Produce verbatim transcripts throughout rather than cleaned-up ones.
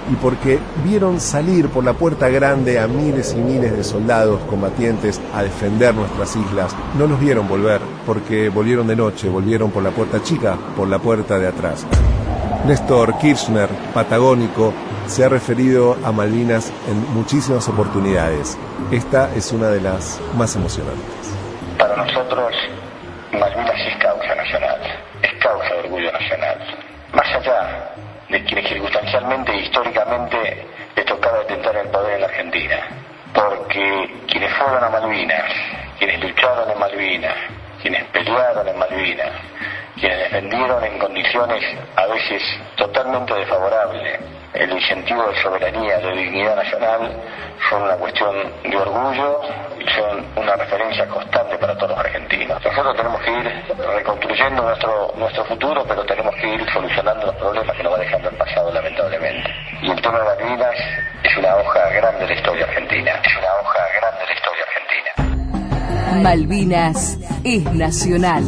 y porque vieron salir por la puerta grande a miles y miles de soldados combatientes a defender nuestras islas. No los vieron volver, porque volvieron de noche, volvieron por la puerta chica, por la puerta de atrás. Néstor Kirchner, patagónico, se ha referido a Malvinas en muchísimas oportunidades. Esta es una de las más emocionantes. Para nosotros, Malvinas es causa nacional, es causa de orgullo nacional. Más allá de quienes circunstancialmente e históricamente les tocaba detentar el poder en la Argentina. Porque quienes fueron a Malvinas, quienes lucharon en Malvinas, quienes pelearon en Malvinas, quienes defendieron en condiciones a veces totalmente desfavorables el incentivo de soberanía, de dignidad nacional, son una cuestión de orgullo y son una referencia constante para todos los argentinos. Nosotros tenemos que ir reconstruyendo nuestro nuestro futuro, pero tenemos que ir solucionando los problemas que nos va dejando el pasado, lamentablemente. Y el tema de Malvinas es una hoja grande de la historia argentina. Es una hoja grande de la historia argentina. Malvinas es nacional.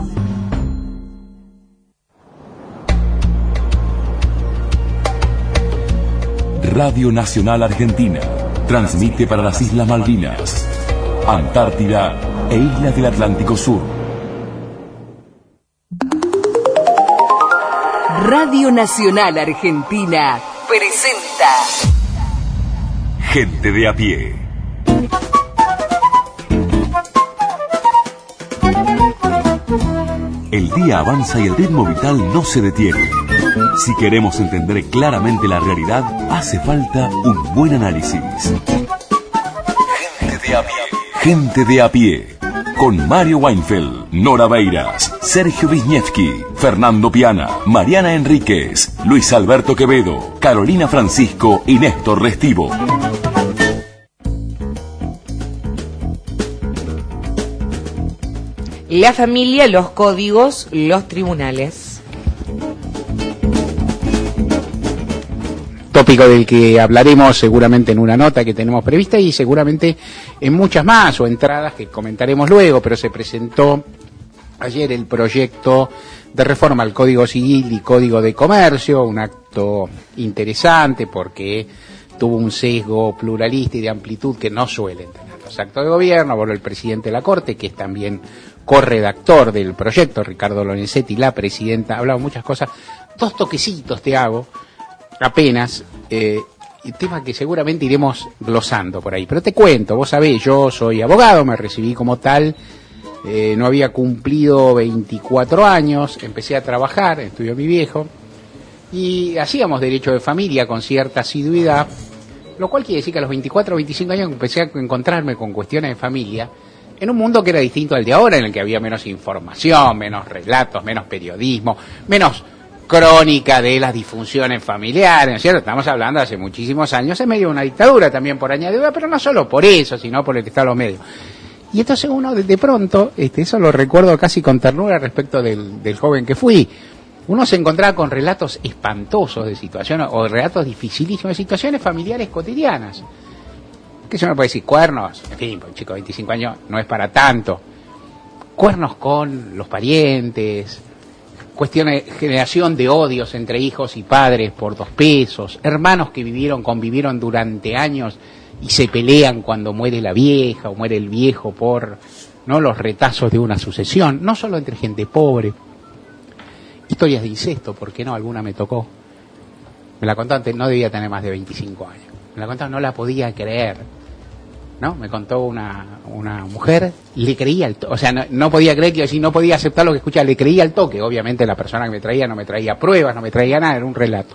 Radio Nacional Argentina transmite para las Islas Malvinas, Antártida e Islas del Atlántico Sur. Radio Nacional Argentina presenta Gente de a pie. El día avanza y el ritmo vital no se detiene. Si queremos entender claramente la realidad, hace falta un buen análisis. Gente de a pie. Gente de a pie. Con Mario Weinfeld, Nora Beiras, Sergio Wisniewski, Fernando Piana, Mariana Enríquez, Luis Alberto Quevedo, Carolina Francisco y Néstor Restivo. La familia, los códigos, los tribunales. Tópico del que hablaremos seguramente en una nota que tenemos prevista y seguramente en muchas más o entradas que comentaremos luego, pero se presentó ayer el proyecto de reforma al Código Civil y Código de Comercio, un acto interesante porque tuvo un sesgo pluralista y de amplitud que no suelen tener los actos de gobierno. Bueno, el presidente de la Corte, que es también corredactor del proyecto, Ricardo Lorenzetti, la presidenta, hablaba muchas cosas. Dos toquecitos te hago, apenas, eh, tema que seguramente iremos glosando por ahí. Pero te cuento, vos sabés, yo soy abogado, me recibí como tal, eh, no había cumplido veinticuatro años, empecé a trabajar, estudió mi viejo, y hacíamos derecho de familia con cierta asiduidad, lo cual quiere decir que a los veinticuatro o veinticinco años empecé a encontrarme con cuestiones de familia, en un mundo que era distinto al de ahora, en el que había menos información, menos relatos, menos periodismo, menos crónica de las disfunciones familiares, ¿no es cierto? Estamos hablando de hace muchísimos años, en medio de una dictadura también por añadidura, pero no solo por eso, sino por el estado de los medios. Y entonces uno de, de pronto, este, eso lo recuerdo casi con ternura respecto del, del joven que fui, uno se encontraba con relatos espantosos de situaciones, o relatos dificilísimos de situaciones familiares cotidianas. Que se me puede decir cuernos, en fin, un chico de veinticinco años no es para tanto. Cuernos con los parientes, cuestiones de generación de odios entre hijos y padres por dos pesos, hermanos que vivieron, convivieron durante años y se pelean cuando muere la vieja o muere el viejo por, ¿no?, los retazos de una sucesión, no solo entre gente pobre. Historias de incesto, ¿por qué no? Alguna me tocó. Me la contó antes, no debía tener más de veinticinco años. Me la contó, no la podía creer. ¿No? Me contó una, una mujer, le creía al toque, o sea, no, no podía creer, que decir, no podía aceptar lo que escuchaba, le creía al toque. Obviamente la persona que me traía no me traía pruebas, no me traía nada, era un relato.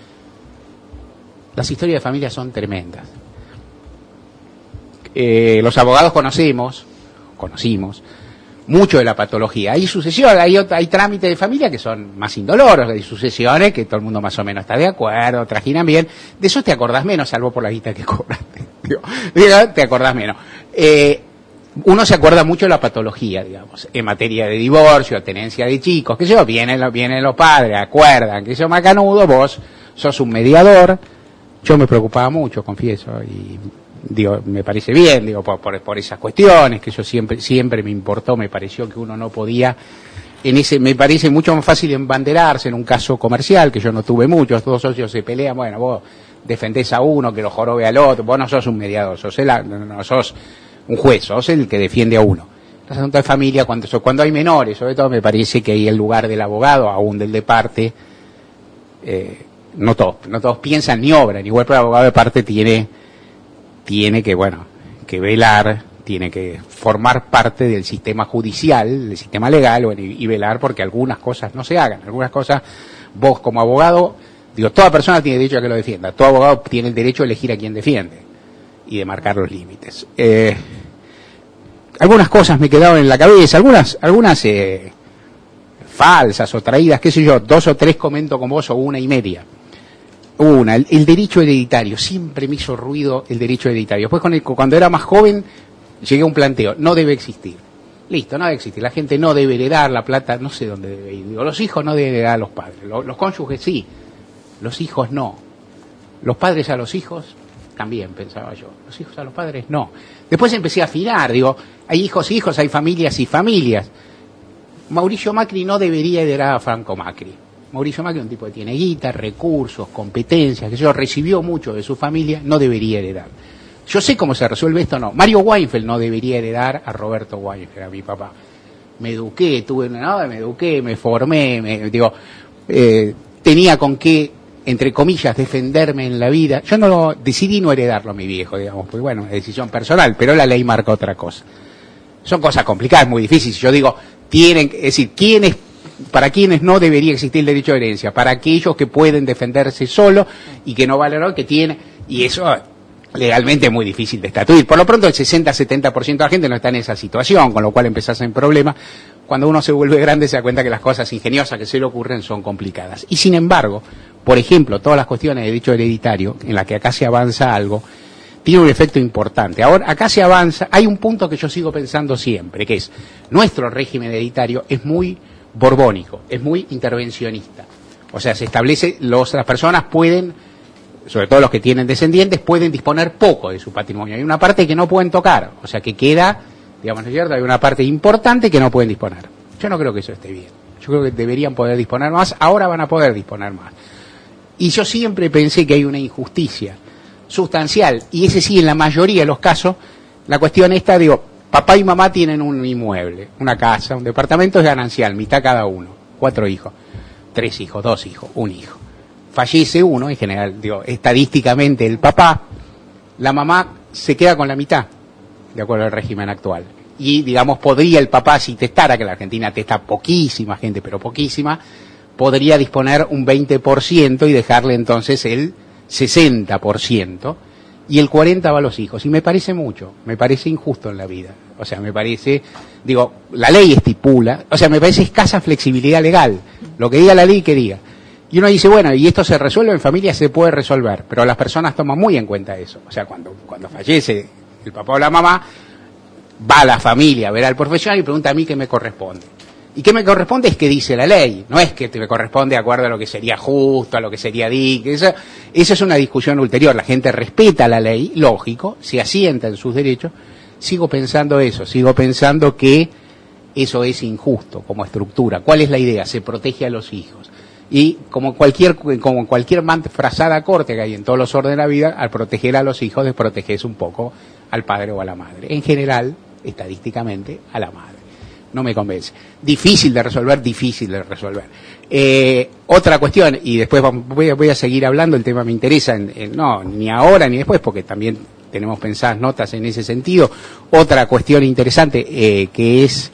Las historias de familia son tremendas. Eh, los abogados conocemos, conocimos, mucho de la patología. Hay sucesiones, hay, hay trámites de familia que son más indoloros, hay sucesiones que todo el mundo más o menos está de acuerdo, trajinan bien, de eso te acordás menos, salvo por la guita que cobraste. Digo, te acordás menos. Eh, uno se acuerda mucho de la patología, digamos, en materia de divorcio, tenencia de chicos, que yo, vienen, vienen los padres, acuerdan que yo macanudo, vos sos un mediador. Yo me preocupaba mucho, confieso, y digo, me parece bien, digo, por, por, por esas cuestiones que yo siempre, siempre me importó, me pareció que uno no podía, en ese, me parece mucho más fácil embanderarse en un caso comercial, que yo no tuve muchos, dos socios se pelean, bueno, vos defendés a uno, que lo jorobe al otro. Vos no sos un mediador, sos, el, no, no, sos un juez, sos el que defiende a uno. Los asuntos de familia, cuando, cuando hay menores, sobre todo me parece que ahí el lugar del abogado, aún del de parte, eh, no todos, no todos piensan ni obran, igual pero el abogado de parte tiene, tiene que, bueno, que velar, tiene que formar parte del sistema judicial, del sistema legal, bueno, y, y velar porque algunas cosas no se hagan, algunas cosas vos como abogado, digo, toda persona tiene derecho a que lo defienda, todo abogado tiene el derecho a elegir a quien defiende y de marcar los límites. Eh, algunas cosas me quedaron en la cabeza, algunas, algunas eh, falsas o traídas, qué sé yo, dos o tres comento con vos o una y media. Una, el, el derecho hereditario, siempre me hizo ruido el derecho hereditario. Después con el, cuando era más joven llegué a un planteo, no debe existir. Listo, no debe existir. La gente no debe heredar la plata, no sé dónde debe ir. Digo, los hijos no deben heredar a los padres. Los, los cónyuges sí, los hijos no. Los padres a los hijos también, pensaba yo. Los hijos a los padres no. Después empecé a afinar, digo, hay hijos y hijos, hay familias y familias. Mauricio Macri no debería heredar a Franco Macri. Mauricio Macri es un tipo que tiene guita, recursos, competencias, que yo recibió mucho de su familia, no debería heredar. Yo sé cómo se resuelve esto, no. Mario Weinfeld no debería heredar a Roberto Weinfeld, a mi papá. Me eduqué, tuve una nada, me eduqué, me formé, me, digo, eh, tenía con qué, entre comillas, defenderme en la vida. Yo no lo, decidí no heredarlo a mi viejo, digamos, porque bueno, es decisión personal, pero la ley marca otra cosa. Son cosas complicadas, muy difíciles. Yo digo, tienen, es decir, ¿quiénes, para quienes no debería existir el derecho de herencia? Para aquellos que pueden defenderse solos y que no valen, que tienen, y eso legalmente es muy difícil de estatuir. Por lo pronto el sesenta a setenta por ciento de la gente no está en esa situación, con lo cual empezás en problemas. Cuando uno se vuelve grande se da cuenta que las cosas ingeniosas que se le ocurren son complicadas. Y sin embargo, por ejemplo, todas las cuestiones de derecho hereditario, en las que acá se avanza algo, tiene un efecto importante. Ahora, acá se avanza, hay un punto que yo sigo pensando siempre, que es, nuestro régimen hereditario es muy borbónico, es muy intervencionista. O sea, se establece, los, las personas pueden, sobre todo los que tienen descendientes, pueden disponer poco de su patrimonio. Hay una parte que no pueden tocar, o sea, que queda, digamos, ¿no es cierto? Hay una parte importante que no pueden disponer. Yo no creo que eso esté bien. Yo creo que deberían poder disponer más, ahora van a poder disponer más. Y yo siempre pensé que hay una injusticia sustancial, y ese sí, en la mayoría de los casos, la cuestión esta, digo, papá y mamá tienen un inmueble, una casa, un departamento es ganancial, mitad cada uno, cuatro hijos, tres hijos, dos hijos, un hijo. Fallece uno, en general, digo, estadísticamente el papá, la mamá se queda con la mitad, de acuerdo al régimen actual. Y, digamos, podría el papá, si testara, que en la Argentina testa poquísima gente, pero poquísima, podría disponer un veinte por ciento y dejarle entonces el sesenta por ciento, y el cuarenta por ciento va a los hijos. Y me parece mucho, me parece injusto en la vida. O sea, me parece, digo, la ley estipula, o sea, me parece escasa flexibilidad legal. Lo que diga la ley, que diga. Y uno dice, bueno, y esto se resuelve en familia, se puede resolver, pero las personas toman muy en cuenta eso. O sea, cuando, cuando fallece el papá o la mamá, va a la familia a ver al profesional y pregunta a mí qué me corresponde. Y qué me corresponde es que dice la ley, no es que te me corresponde de acuerdo a lo que sería justo, a lo que sería digno. Esa, esa es una discusión ulterior. La gente respeta la ley, lógico, se asienta en sus derechos. Sigo pensando eso, sigo pensando que eso es injusto como estructura. ¿Cuál es la idea? Se protege a los hijos. Y como cualquier, como cualquier frazada corte que hay en todos los órdenes de la vida, al proteger a los hijos desproteges un poco al padre o a la madre. En general, estadísticamente, a la madre. No me convence. Difícil de resolver, difícil de resolver. Eh, otra cuestión, y después voy a, voy a seguir hablando, el tema me interesa, en, en, no, ni ahora ni después, porque también tenemos pensadas notas en ese sentido. Otra cuestión interesante, eh, que es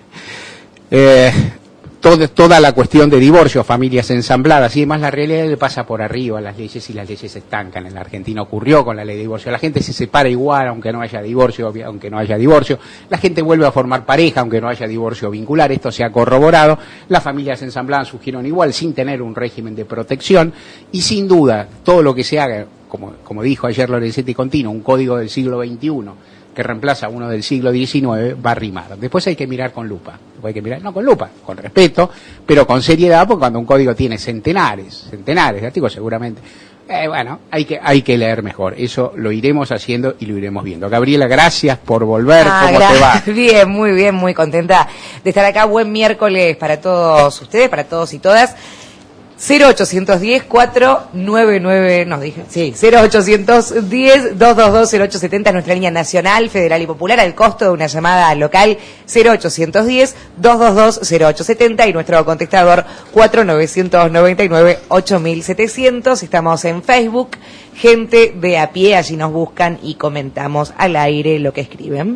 eh, todo, toda la cuestión de divorcio, familias ensambladas y demás. La realidad le pasa por arriba a las leyes y las leyes se estancan. En la Argentina ocurrió con la ley de divorcio. La gente se separa igual aunque no haya divorcio, aunque no haya divorcio. La gente vuelve a formar pareja aunque no haya divorcio vincular. Esto se ha corroborado. Las familias ensambladas surgieron igual sin tener un régimen de protección, y sin duda todo lo que se haga, como, como dijo ayer Lorenzetti Contino, un código del siglo veintiuno que reemplaza a uno del siglo diecinueve, va a rimar. Después hay que mirar con lupa. Después hay que mirar, no con lupa, con respeto, pero con seriedad, porque cuando un código tiene centenares, centenares de artículos, seguramente, eh, bueno, hay que, hay que leer mejor. Eso lo iremos haciendo y lo iremos viendo. Gabriela, gracias por volver. Ah, ¿Cómo te va? Bien, muy bien, muy contenta de estar acá. Buen miércoles para todos ustedes, para todos y todas. cero ochocientos diez, cuatrocientos noventa y nueve, no dije, sí, cero ochocientos diez, doscientos veintidós, cero ochocientos setenta, nuestra línea nacional, federal y popular, al costo de una llamada local, cero ochocientos diez, doscientos veintidós, cero ochocientos setenta, y nuestro contestador cuatro nueve nueve nueve, ocho setecientos. Estamos en Facebook, Gente de a Pie, allí nos buscan y comentamos al aire lo que escriben.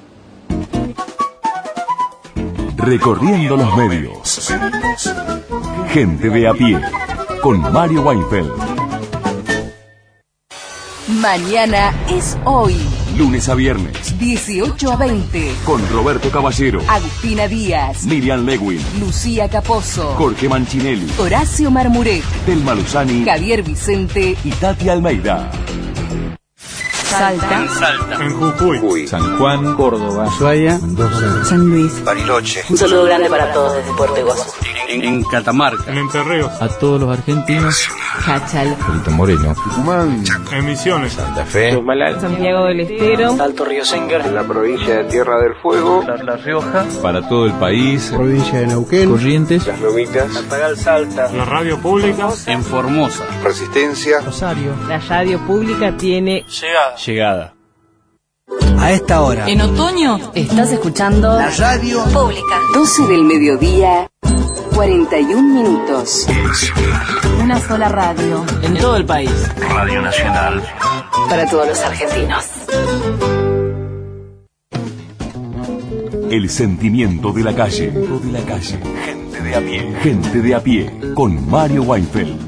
Recorriendo los medios. Gente de a Pie, con Mario Weinfeld. Mañana es hoy. Lunes a viernes, dieciocho a veinte. con Roberto Caballero, Agustina Díaz, Miriam Lewin, Lucía Caposo, Jorge Manchinelli, Horacio Marmuret, Telma Luzani Javier Vicente, y Tati Almeida. Salta, En Jujuy, San Juan, Córdoba, Ushuaia, San Luis. Bariloche. Un saludo grande para todos desde Puerto Iguazú. en, en Catamarca, en Entre Ríos, a todos los argentinos, Cachal, Perito Moreno, Tucumán, en Misiones, Santa Fe. Santiago del Estero, Alto Río Senger. En la provincia de Tierra del Fuego, La Rioja, para todo el país, provincia de Neuquén, Corrientes, Las Lomitas, Apagal Salta. la radio pública, en Formosa. Resistencia. la radio pública tiene Llegada. A esta hora. En otoño estás escuchando La radio pública. doce del mediodía, cuarenta y un minutos. Una sola radio. en todo el país. Radio Nacional. Para todos los argentinos. El sentimiento de la calle. De la calle. Gente de a pie. Gente de a pie, con Mario Weinfeld.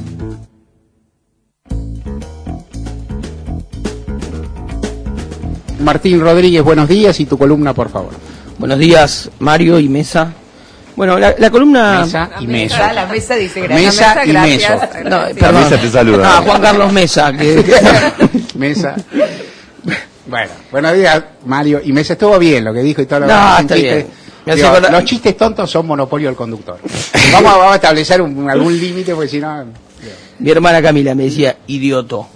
Martín Rodríguez, buenos días, y tu columna, por favor. Buenos días, Mario y Mesa. Bueno, la, la columna... Mesa y Meso. mesa, la mesa dice gracias. Mesa y gracias. Meso. No, Gracias. perdón. Mesa te saluda. Ah, Juan Carlos Mesa. Que... Mesa. Bueno, buenos días, Mario. Y Mesa, estuvo bien lo que dijo y todo lo No, demás. está Chiste- bien. Me hace Digo, acordar- los chistes tontos son monopolio del conductor. Vamos a, vamos a establecer un- algún límite, porque si no... Mi hermana Camila me decía, idioto.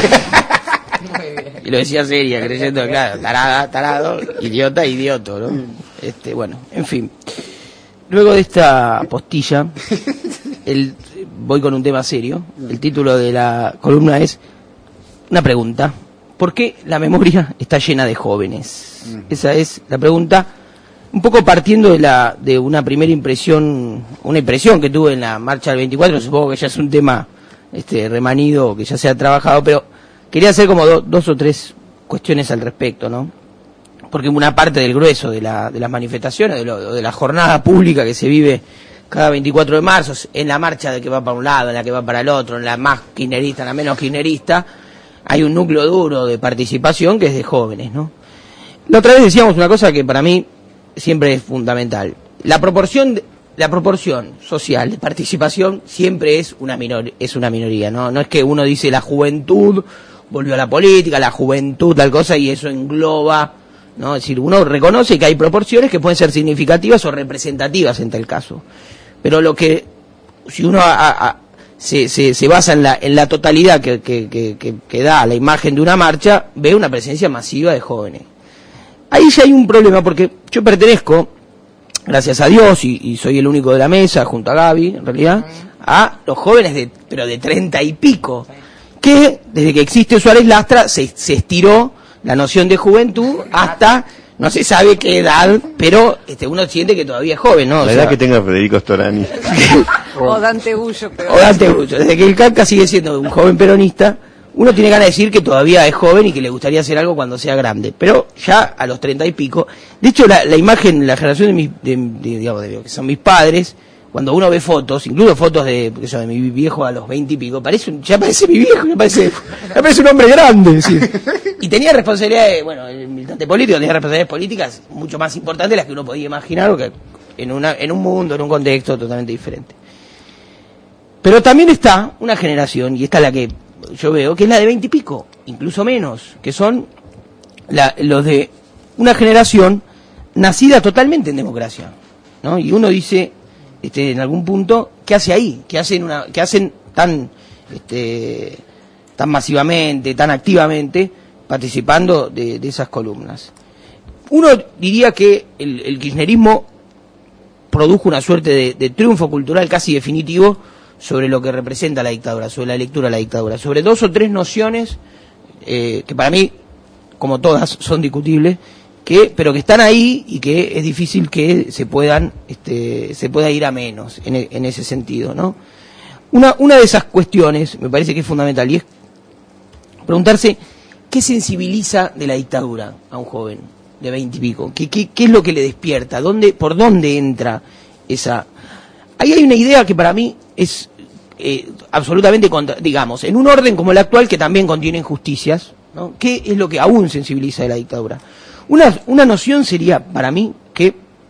Y lo decía seria, creyendo, claro, tarada, tarado, idiota, idioto, ¿no? Este, bueno, en fin. Luego de esta postilla, el, voy con un tema serio. El título de la columna es una pregunta. ¿Por qué la memoria está llena de jóvenes? Esa es la pregunta, un poco partiendo de la de una primera impresión, una impresión que tuve en la marcha del veinticuatro, supongo que ya es un tema este remanido, que ya se ha trabajado, pero quería hacer como do, dos o tres cuestiones al respecto, ¿no? Porque una parte del grueso de, la, de las manifestaciones, de, lo, de la jornada pública que se vive cada veinticuatro de marzo, en la marcha de que va para un lado, en la que va para el otro, en la más kirchnerista, en la menos kirchnerista, hay un núcleo duro de participación que es de jóvenes, ¿no? La otra vez decíamos una cosa que para mí siempre es fundamental. La proporción, la proporción social de participación siempre es una minor, es una minoría, ¿no? No es que uno dice la juventud volvió a la política, la juventud tal cosa y eso engloba, ¿no? Es decir, uno reconoce que hay proporciones que pueden ser significativas o representativas en tal caso. Pero lo que, si uno a, a, se, se, se basa en la, en la totalidad que, que, que, que, que da la imagen de una marcha, ve una presencia masiva de jóvenes. Ahí ya hay un problema porque yo pertenezco, gracias a Dios, y, y soy el único de la mesa, junto a Gaby, en realidad, a los jóvenes de, pero de treinta y pico, que desde que existe Suárez Lastra se, se estiró la noción de juventud hasta no se sabe qué edad, pero este uno siente que todavía es joven, ¿no? O La sea, edad que tenga Federico Storani. O Dante Bullo. Pero... o Dante Brucho, desde que el Canca sigue siendo un joven peronista, uno tiene ganas de decir que todavía es joven y que le gustaría hacer algo cuando sea grande, pero ya a los treinta y pico, de hecho la, la imagen, la generación de mis, de, de, digamos, de lo que son mis padres, cuando uno ve fotos, incluso fotos de, qué sé yo, de mi viejo a los veinte y pico, parece un, ya parece mi viejo, ya parece, ya parece un hombre grande, ¿sí? Y tenía responsabilidades, bueno, el militante político tenía responsabilidades políticas mucho más importantes de las que uno podía imaginar, o que en una, en un mundo, en un contexto totalmente diferente. Pero también está una generación, y esta es la que yo veo, que es la de veinte y pico, incluso menos, que son la, los de una generación nacida totalmente en democracia, ¿no? Y uno dice, este, en algún punto, ¿qué hace ahí? ¿Qué hacen una, qué hacen tan, este, tan masivamente, tan activamente, participando de, de esas columnas? Uno diría que el, el kirchnerismo produjo una suerte de, de triunfo cultural casi definitivo sobre lo que representa la dictadura, sobre la lectura de la dictadura, sobre dos o tres nociones eh, que para mí, como todas, son discutibles, que pero que están ahí y que es difícil que se puedan este, se pueda ir a menos en, en ese sentido, ¿no? Una, una de esas cuestiones me parece que es fundamental y es preguntarse qué sensibiliza de la dictadura a un joven de veinte y pico, qué, qué, qué es lo que le despierta, dónde, por dónde entra esa. Ahí hay una idea que para mí es eh, absolutamente contra, digamos, en un orden como el actual que también contiene injusticias, ¿no? ¿Qué es lo que aún sensibiliza de la dictadura? Una, una noción sería, para mí, que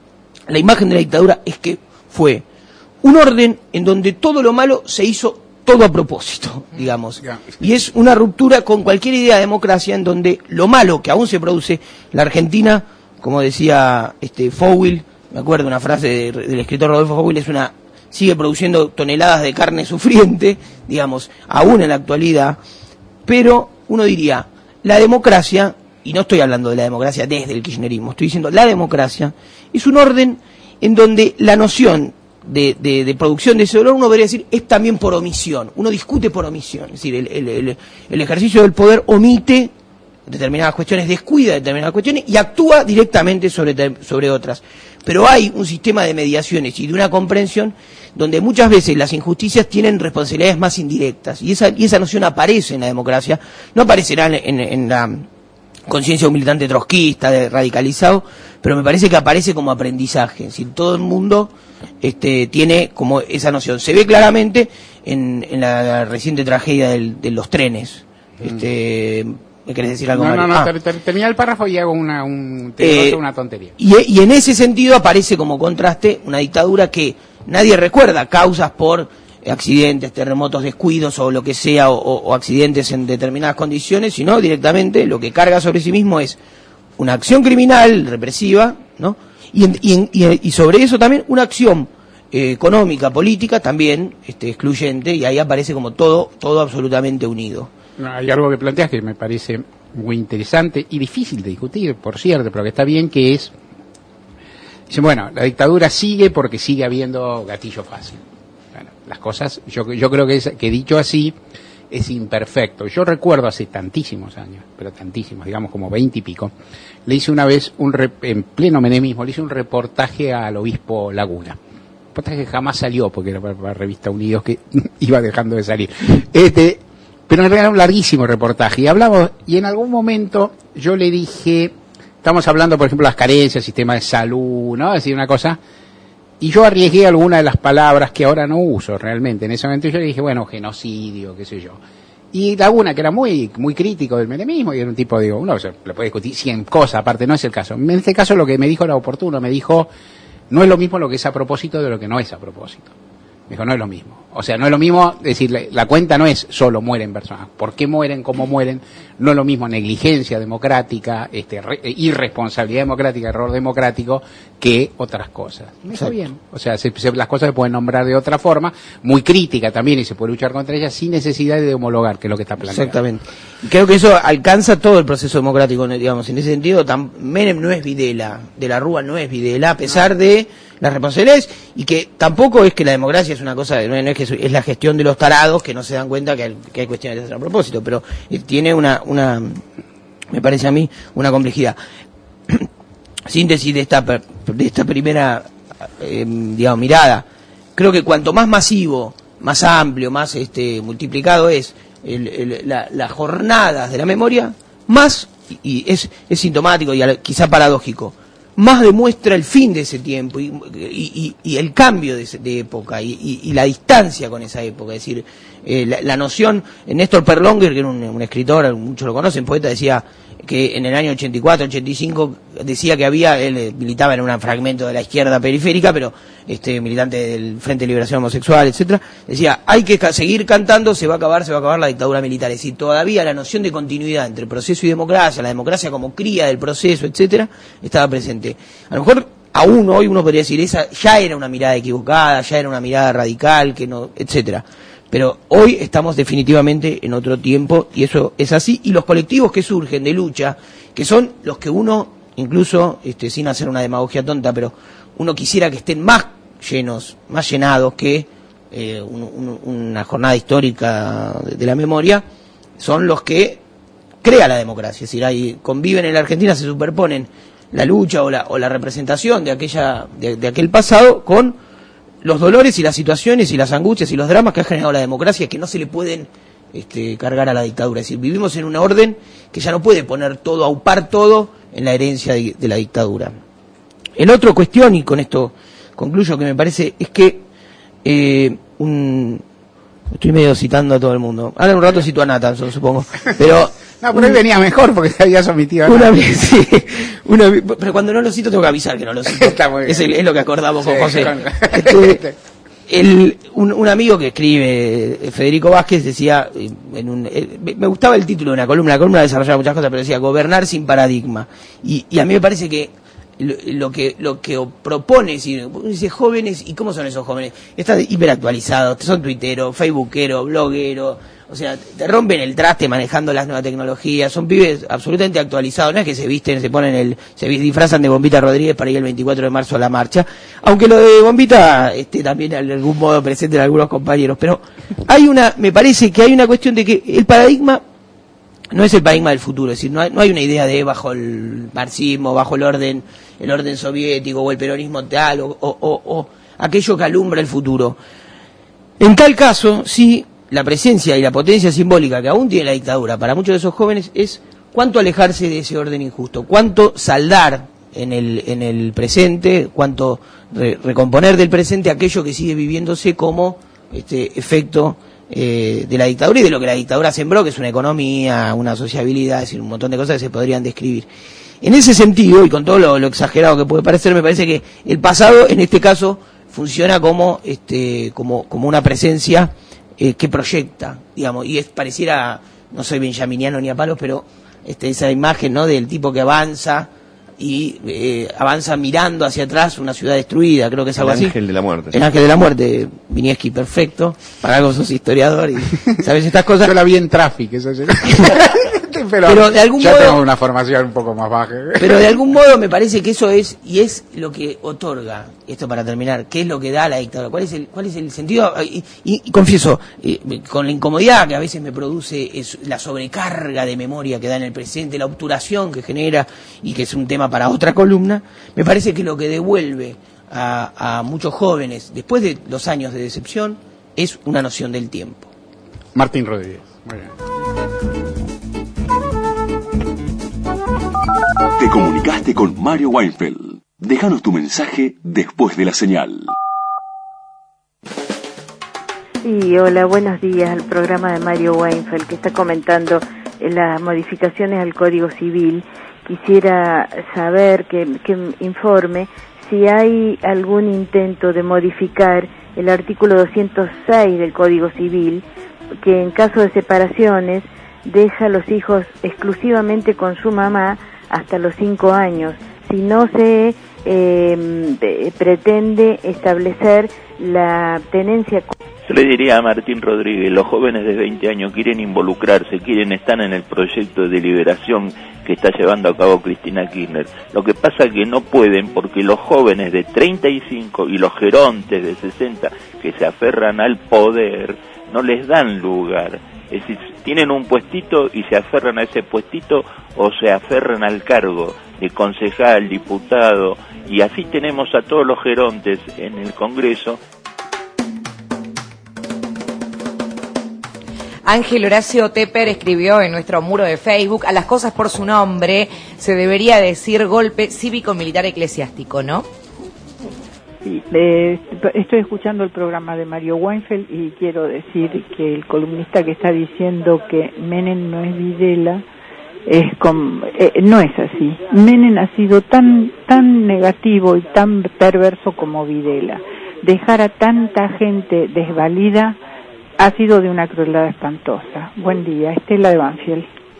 la imagen de la dictadura es que fue un orden en donde todo lo malo se hizo todo a propósito, digamos. Y es una ruptura con cualquier idea de democracia en donde lo malo que aún se produce, la Argentina, como decía este Fowell, me acuerdo una frase de, del escritor Rodolfo Fowell, es una, sigue produciendo toneladas de carne sufriente, digamos, aún en la actualidad, pero uno diría, la democracia, y no estoy hablando de la democracia desde el kirchnerismo, estoy diciendo la democracia, es un orden en donde la noción de, de, de producción de ese dolor, uno debería decir, es también por omisión, uno discute por omisión, es decir, el, el, el, el ejercicio del poder omite determinadas cuestiones, descuida determinadas cuestiones y actúa directamente sobre, sobre otras. Pero hay un sistema de mediaciones y de una comprensión donde muchas veces las injusticias tienen responsabilidades más indirectas y esa, y esa noción aparece en la democracia, no aparecerá en, en, en la conciencia de un militante trotskista, de radicalizado, pero me parece que aparece como aprendizaje, es decir, todo el mundo este, tiene como esa noción. Se ve claramente en, en la reciente tragedia del, de los trenes. Este, ¿me querés decir algo, No, Mario? no, no, Ah. ter- ter- termina el párrafo y hago una, un, te Eh, una tontería. Y, y en ese sentido aparece como contraste una dictadura que nadie recuerda causas por accidentes, terremotos, descuidos o lo que sea, o, o accidentes en determinadas condiciones, sino directamente lo que carga sobre sí mismo es una acción criminal, represiva, ¿no? Y, en, y, en, y, y sobre eso también una acción eh, económica, política, también este, excluyente, y ahí aparece como todo, todo absolutamente unido. No, hay algo que planteas que me parece muy interesante y difícil de discutir, por cierto, pero que está bien, que es, dicen, bueno, la dictadura sigue porque sigue habiendo gatillo fácil. Bueno, las cosas, yo, yo creo que, es, que dicho así, es imperfecto. Yo recuerdo hace tantísimos años, pero tantísimos, digamos como veinte y pico, le hice una vez, un rep, en pleno menemismo, le hice un reportaje al obispo Laguna. Un reportaje que jamás salió, porque era para la revista Unidos, que iba dejando de salir. Este, pero en realidad era un larguísimo reportaje. Y hablamos, y en algún momento yo le dije, estamos hablando, por ejemplo, de las carencias, sistema de salud, ¿no? Es decir, una cosa. Y yo arriesgué alguna de las palabras que ahora no uso realmente. En ese momento yo le dije, bueno, genocidio, qué sé yo. Y Laguna, que era muy muy crítico del menemismo, y era un tipo, digo, uno se le puede discutir cien cosas, aparte no es el caso. En este caso lo que me dijo era oportuno, me dijo, no es lo mismo lo que es a propósito de lo que no es a propósito. Me dijo, no es lo mismo. O sea, no es lo mismo, es decir, la, la cuenta no es solo mueren personas. ¿Por qué mueren? ¿Cómo mueren? No es lo mismo negligencia democrática, este, re, irresponsabilidad democrática, error democrático, que otras cosas. Me dijo bien. O sea, se, se, las cosas se pueden nombrar de otra forma, muy crítica también, y se puede luchar contra ellas sin necesidad de homologar, que es lo que está planteado. Exactamente. Y creo que eso alcanza todo el proceso democrático, digamos. En ese sentido, tam, Menem no es Videla, de la Rúa no es Videla, a pesar no. de las responsabilidades, y que tampoco es que la democracia es una cosa, no es que es la gestión de los tarados que no se dan cuenta que hay, que hay cuestiones de hacer a propósito, pero eh, tiene una, una, me parece a mí, una complejidad. Síntesis de esta, de esta primera, eh, digamos, mirada. Creo que cuanto más masivo, más amplio, más este multiplicado es el, el, la, las jornadas de la memoria, más, y es, es sintomático y quizá paradójico, más demuestra el fin de ese tiempo y, y, y el cambio de, ese, de época y, y, y la distancia con esa época. Es decir, eh, la, la noción, Néstor Perlonger, que era un, un escritor, muchos lo conocen, poeta, decía que en el año ochenta y cuatro, ochenta y cinco decía que había, él militaba en un fragmento de la izquierda periférica, pero este militante del Frente de Liberación Homosexual, etcétera, decía, hay que ca- seguir cantando, se va a acabar, se va a acabar la dictadura militar. Es decir, todavía la noción de continuidad entre proceso y democracia, la democracia como cría del proceso, etcétera, estaba presente. A lo mejor aún hoy uno podría decir, esa ya era una mirada equivocada, ya era una mirada radical, que no, etcétera. Pero hoy estamos definitivamente en otro tiempo y eso es así. Y los colectivos que surgen de lucha, que son los que uno, incluso este, sin hacer una demagogia tonta, pero uno quisiera que estén más llenos, más llenados que eh, un, un, una jornada histórica de, de la memoria, son los que crea la democracia. Es decir, ahí conviven en la Argentina, se superponen la lucha o la, o la representación de aquella de, de aquel pasado con los dolores y las situaciones y las angustias y los dramas que ha generado la democracia, que no se le pueden este, cargar a la dictadura. Es decir, vivimos en una orden que ya no puede poner todo, aupar todo en la herencia de, de la dictadura. El otro cuestión, y con esto concluyo, que me parece, es que eh, un, estoy medio citando a todo el mundo. Ahora en un rato cito a Nathanson, supongo. Pero no, pero hoy venía mejor porque te habías omitido. Una vez, sí, una vez, pero cuando no lo cito tengo que avisar que no lo cito. Está muy bien. Es, el, es lo que acordamos Sí, con José. con- Este, el, un, un amigo que escribe, Federico Vázquez, decía, en un, eh, me gustaba el título de una columna, la columna desarrollaba muchas cosas, pero decía, gobernar sin paradigma. Y, y a mí me parece que lo, lo que lo que propone, si dice jóvenes, ¿y cómo son esos jóvenes? Están hiperactualizados, son tuiteros, facebookeros, blogueros, o sea, te rompen el traste manejando las nuevas tecnologías, son pibes absolutamente actualizados, no es que se visten, se ponen el, se disfrazan de Bombita Rodríguez para ir el veinticuatro de marzo a la marcha, aunque lo de Bombita esté también de algún modo presente en algunos compañeros, pero hay una, me parece que hay una cuestión de que el paradigma no es el paradigma del futuro, es decir, no hay, no hay una idea de bajo el marxismo, bajo el orden, el orden soviético o el peronismo tal, o, o, o, o aquello que alumbra el futuro. En tal caso, sí, la presencia y la potencia simbólica que aún tiene la dictadura para muchos de esos jóvenes es cuánto alejarse de ese orden injusto, cuánto saldar en el, en el presente, cuánto re, recomponer del presente aquello que sigue viviéndose como este efecto Eh, de la dictadura y de lo que la dictadura sembró, que es una economía, una sociabilidad, es decir, un montón de cosas que se podrían describir. En ese sentido, y con todo lo, lo exagerado que puede parecer, me parece que el pasado, en este caso, funciona como este como como una presencia eh, que proyecta, digamos, y es pareciera, no soy benjaminiano ni a palos, pero este esa imagen, ¿no?, del tipo que avanza y eh, avanza mirando hacia atrás una ciudad destruida, creo que es algo así. El ángel de la muerte. El ángel de la muerte, Vinieski, perfecto. Para algo sos historiador y sabes estas cosas. Yo la vi en Traffic, eso sí. pero, Pero de algún yo modo- tengo una formación un poco más baja. Pero de algún modo me parece que eso es, y es lo que otorga, esto para terminar, qué es lo que da la dictadura, cuál es el, cuál es el sentido, y, y- y confieso, eh, con la incomodidad que a veces me produce es la sobrecarga de memoria que da en el presente, la obturación que genera, y que es un tema para otra columna, me parece que lo que devuelve a, a muchos jóvenes, después de los años de decepción, es una noción del tiempo. Martín Rodríguez. Muy bien. Te comunicaste con Mario Weinfeld. Déjanos tu mensaje después de la señal. Sí, hola, buenos días al programa de Mario Weinfeld, que está comentando eh, las modificaciones al Código Civil. Quisiera saber que, que informe si hay algún intento de modificar el artículo doscientos seis del Código Civil, que en caso de separaciones deja a los hijos exclusivamente con su mamá hasta los cinco años. Si no se eh, pretende establecer la tenencia. Yo le diría a Martín Rodríguez, los jóvenes de veinte años quieren involucrarse, quieren estar en el proyecto de liberación que está llevando a cabo Cristina Kirchner. Lo que pasa es que no pueden porque los jóvenes de treinta y cinco y los gerontes de sesenta que se aferran al poder no les dan lugar. Es decir, tienen un puestito y se aferran a ese puestito o se aferran al cargo de concejal, diputado, y así tenemos a todos los gerontes en el Congreso. Ángel Horacio Tepper escribió en nuestro muro de Facebook: a las cosas por su nombre se debería decir golpe cívico-militar eclesiástico, ¿no? Sí, eh, estoy escuchando el programa de Mario Weinfeld y quiero decir que el columnista que está diciendo que Menem no es Videla es com, eh, no es así. Menem ha sido tan tan negativo y tan perverso como Videla. Dejar a tanta gente desvalida ha sido de una crueldad espantosa. Buen día, Estela de Banfield.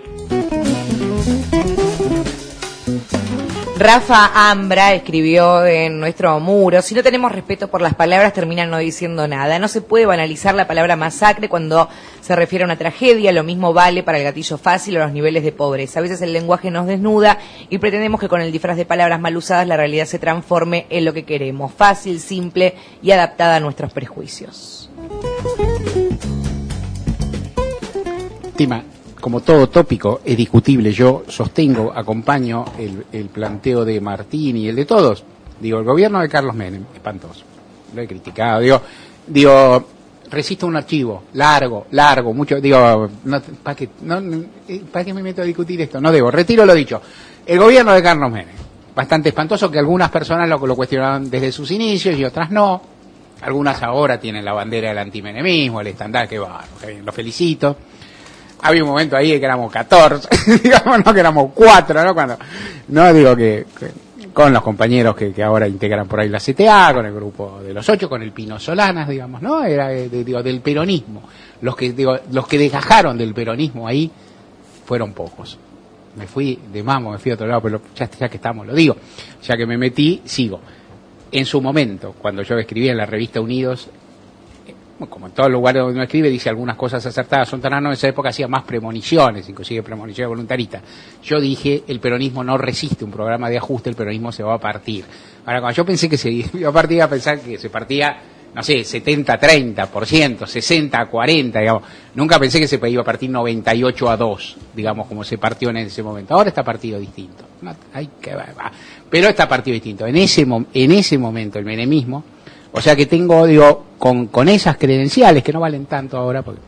Rafa Ambra escribió en nuestro muro: si no tenemos respeto por las palabras, terminan no diciendo nada. No se puede banalizar la palabra masacre cuando se refiere a una tragedia. Lo mismo vale para el gatillo fácil o los niveles de pobreza. A veces el lenguaje nos desnuda y pretendemos que con el disfraz de palabras mal usadas la realidad se transforme en lo que queremos: fácil, simple y adaptada a nuestros prejuicios. Tima, como todo tópico es discutible, yo sostengo, acompaño el, el planteo de Martín y el de todos. Digo, el gobierno de Carlos Menem, espantoso, lo he criticado, digo, digo, resisto un archivo, largo, largo, mucho, digo, no, ¿para qué, no, ¿para qué me meto a discutir esto? No debo, retiro lo dicho. El gobierno de Carlos Menem, bastante espantoso, que algunas personas lo, lo cuestionaban desde sus inicios y otras no. Algunas ahora tienen la bandera del antimenemismo, el estandarte, que va, lo felicito. Había un momento ahí que éramos catorce, digamos, no que éramos cuatro, ¿no? Cuando, no digo que, que con los compañeros que, que ahora integran por ahí la C T A, con el grupo de los ocho, con el Pino Solanas, digamos, ¿no? Era de, de, digo, del peronismo. Los que, digo, los que desgajaron del peronismo ahí fueron pocos. Me fui de mamo, me fui a otro lado, pero ya, ya que estamos, lo digo. Ya que me metí, sigo. En su momento, cuando yo escribía en la revista Unidos, como en todos los lugares donde uno escribe, dice algunas cosas acertadas. Sontanano en esa época hacía más premoniciones, inclusive premoniciones voluntaristas. Yo dije, el peronismo no resiste un programa de ajuste, el peronismo se va a partir. Ahora, cuando yo pensé que se iba a partir, iba a pensar que se partía, no sé, setenta a treinta por ciento, sesenta a cuarenta, digamos. Nunca pensé que se iba a partir noventa y ocho a dos, digamos, como se partió en ese momento. Ahora está partido distinto. No, hay que, pero está partido distinto. En ese, en ese momento, el menemismo, o sea que tengo, digo, con, con esas credenciales que no valen tanto ahora, porque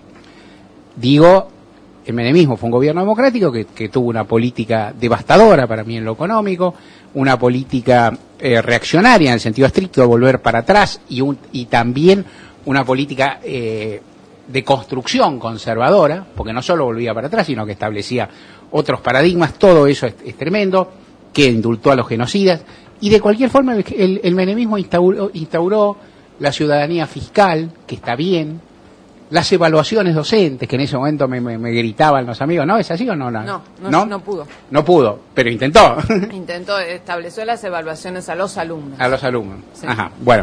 digo, el menemismo fue un gobierno democrático que, que tuvo una política devastadora para mí en lo económico, una política eh, reaccionaria en el sentido estricto de volver para atrás y, un, y también una política eh, de construcción conservadora, porque no solo volvía para atrás, sino que establecía otros paradigmas. Todo eso es, es tremendo, que indultó a los genocidas. Y de cualquier forma el, el, el menemismo instauró, instauró la ciudadanía fiscal, que está bien, las evaluaciones docentes, que en ese momento me, me, me gritaban los amigos, ¿no? ¿Es así o no? No, no, no, no, no pudo. No pudo, pero intentó. Intentó, estableció las evaluaciones a los alumnos. A los alumnos, sí. Ajá, bueno.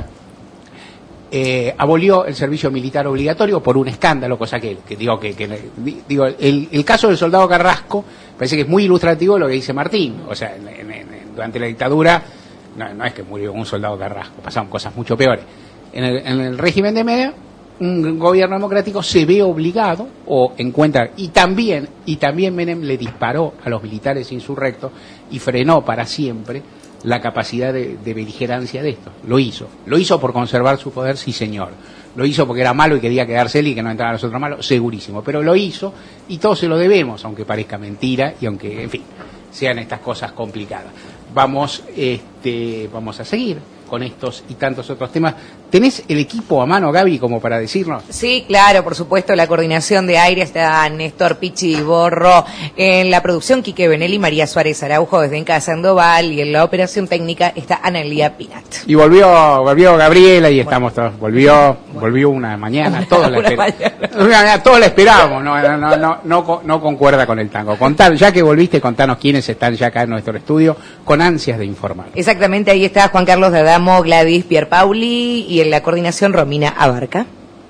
Eh, abolió el servicio militar obligatorio por un escándalo, cosa que, que digo que, que digo el, el caso del soldado Carrasco parece que es muy ilustrativo de lo que dice Martín. O sea, en, en, en, durante la dictadura no, no es que murió un soldado Carrasco, pasaron cosas mucho peores. En el, en el régimen de Menem, un gobierno democrático se ve obligado o encuentra, y también, y también Menem le disparó a los militares insurrectos y frenó para siempre la capacidad de, de beligerancia de esto. Lo hizo. Lo hizo por conservar su poder, sí señor. Lo hizo porque era malo y quería quedarse él y que no entraran los otros malos, segurísimo. Pero lo hizo y todos se lo debemos, aunque parezca mentira y aunque, en fin, sean estas cosas complicadas. Vamos, este, vamos a seguir con estos y tantos otros temas. ¿Tenés el equipo a mano, Gaby, como para decirnos? Sí, claro, por supuesto, la coordinación de aire está Néstor Pichi Borro, en la producción Quique Benelli, María Suárez Araujo desde Enca Sandoval, y en la operación técnica está Analía Pinat. Y volvió, volvió Gabriela y estamos todos, volvió, volvió una mañana, todos la esperábamos, todos la esperábamos, no, no, no, no, no, no concuerda con el tango. Contar, ya que volviste, contanos quiénes están ya acá en nuestro estudio, con ansias de informar. Exactamente, ahí está Juan Carlos de Adamo, Gladys Pierpauli, y en la coordinación Romina Abarca.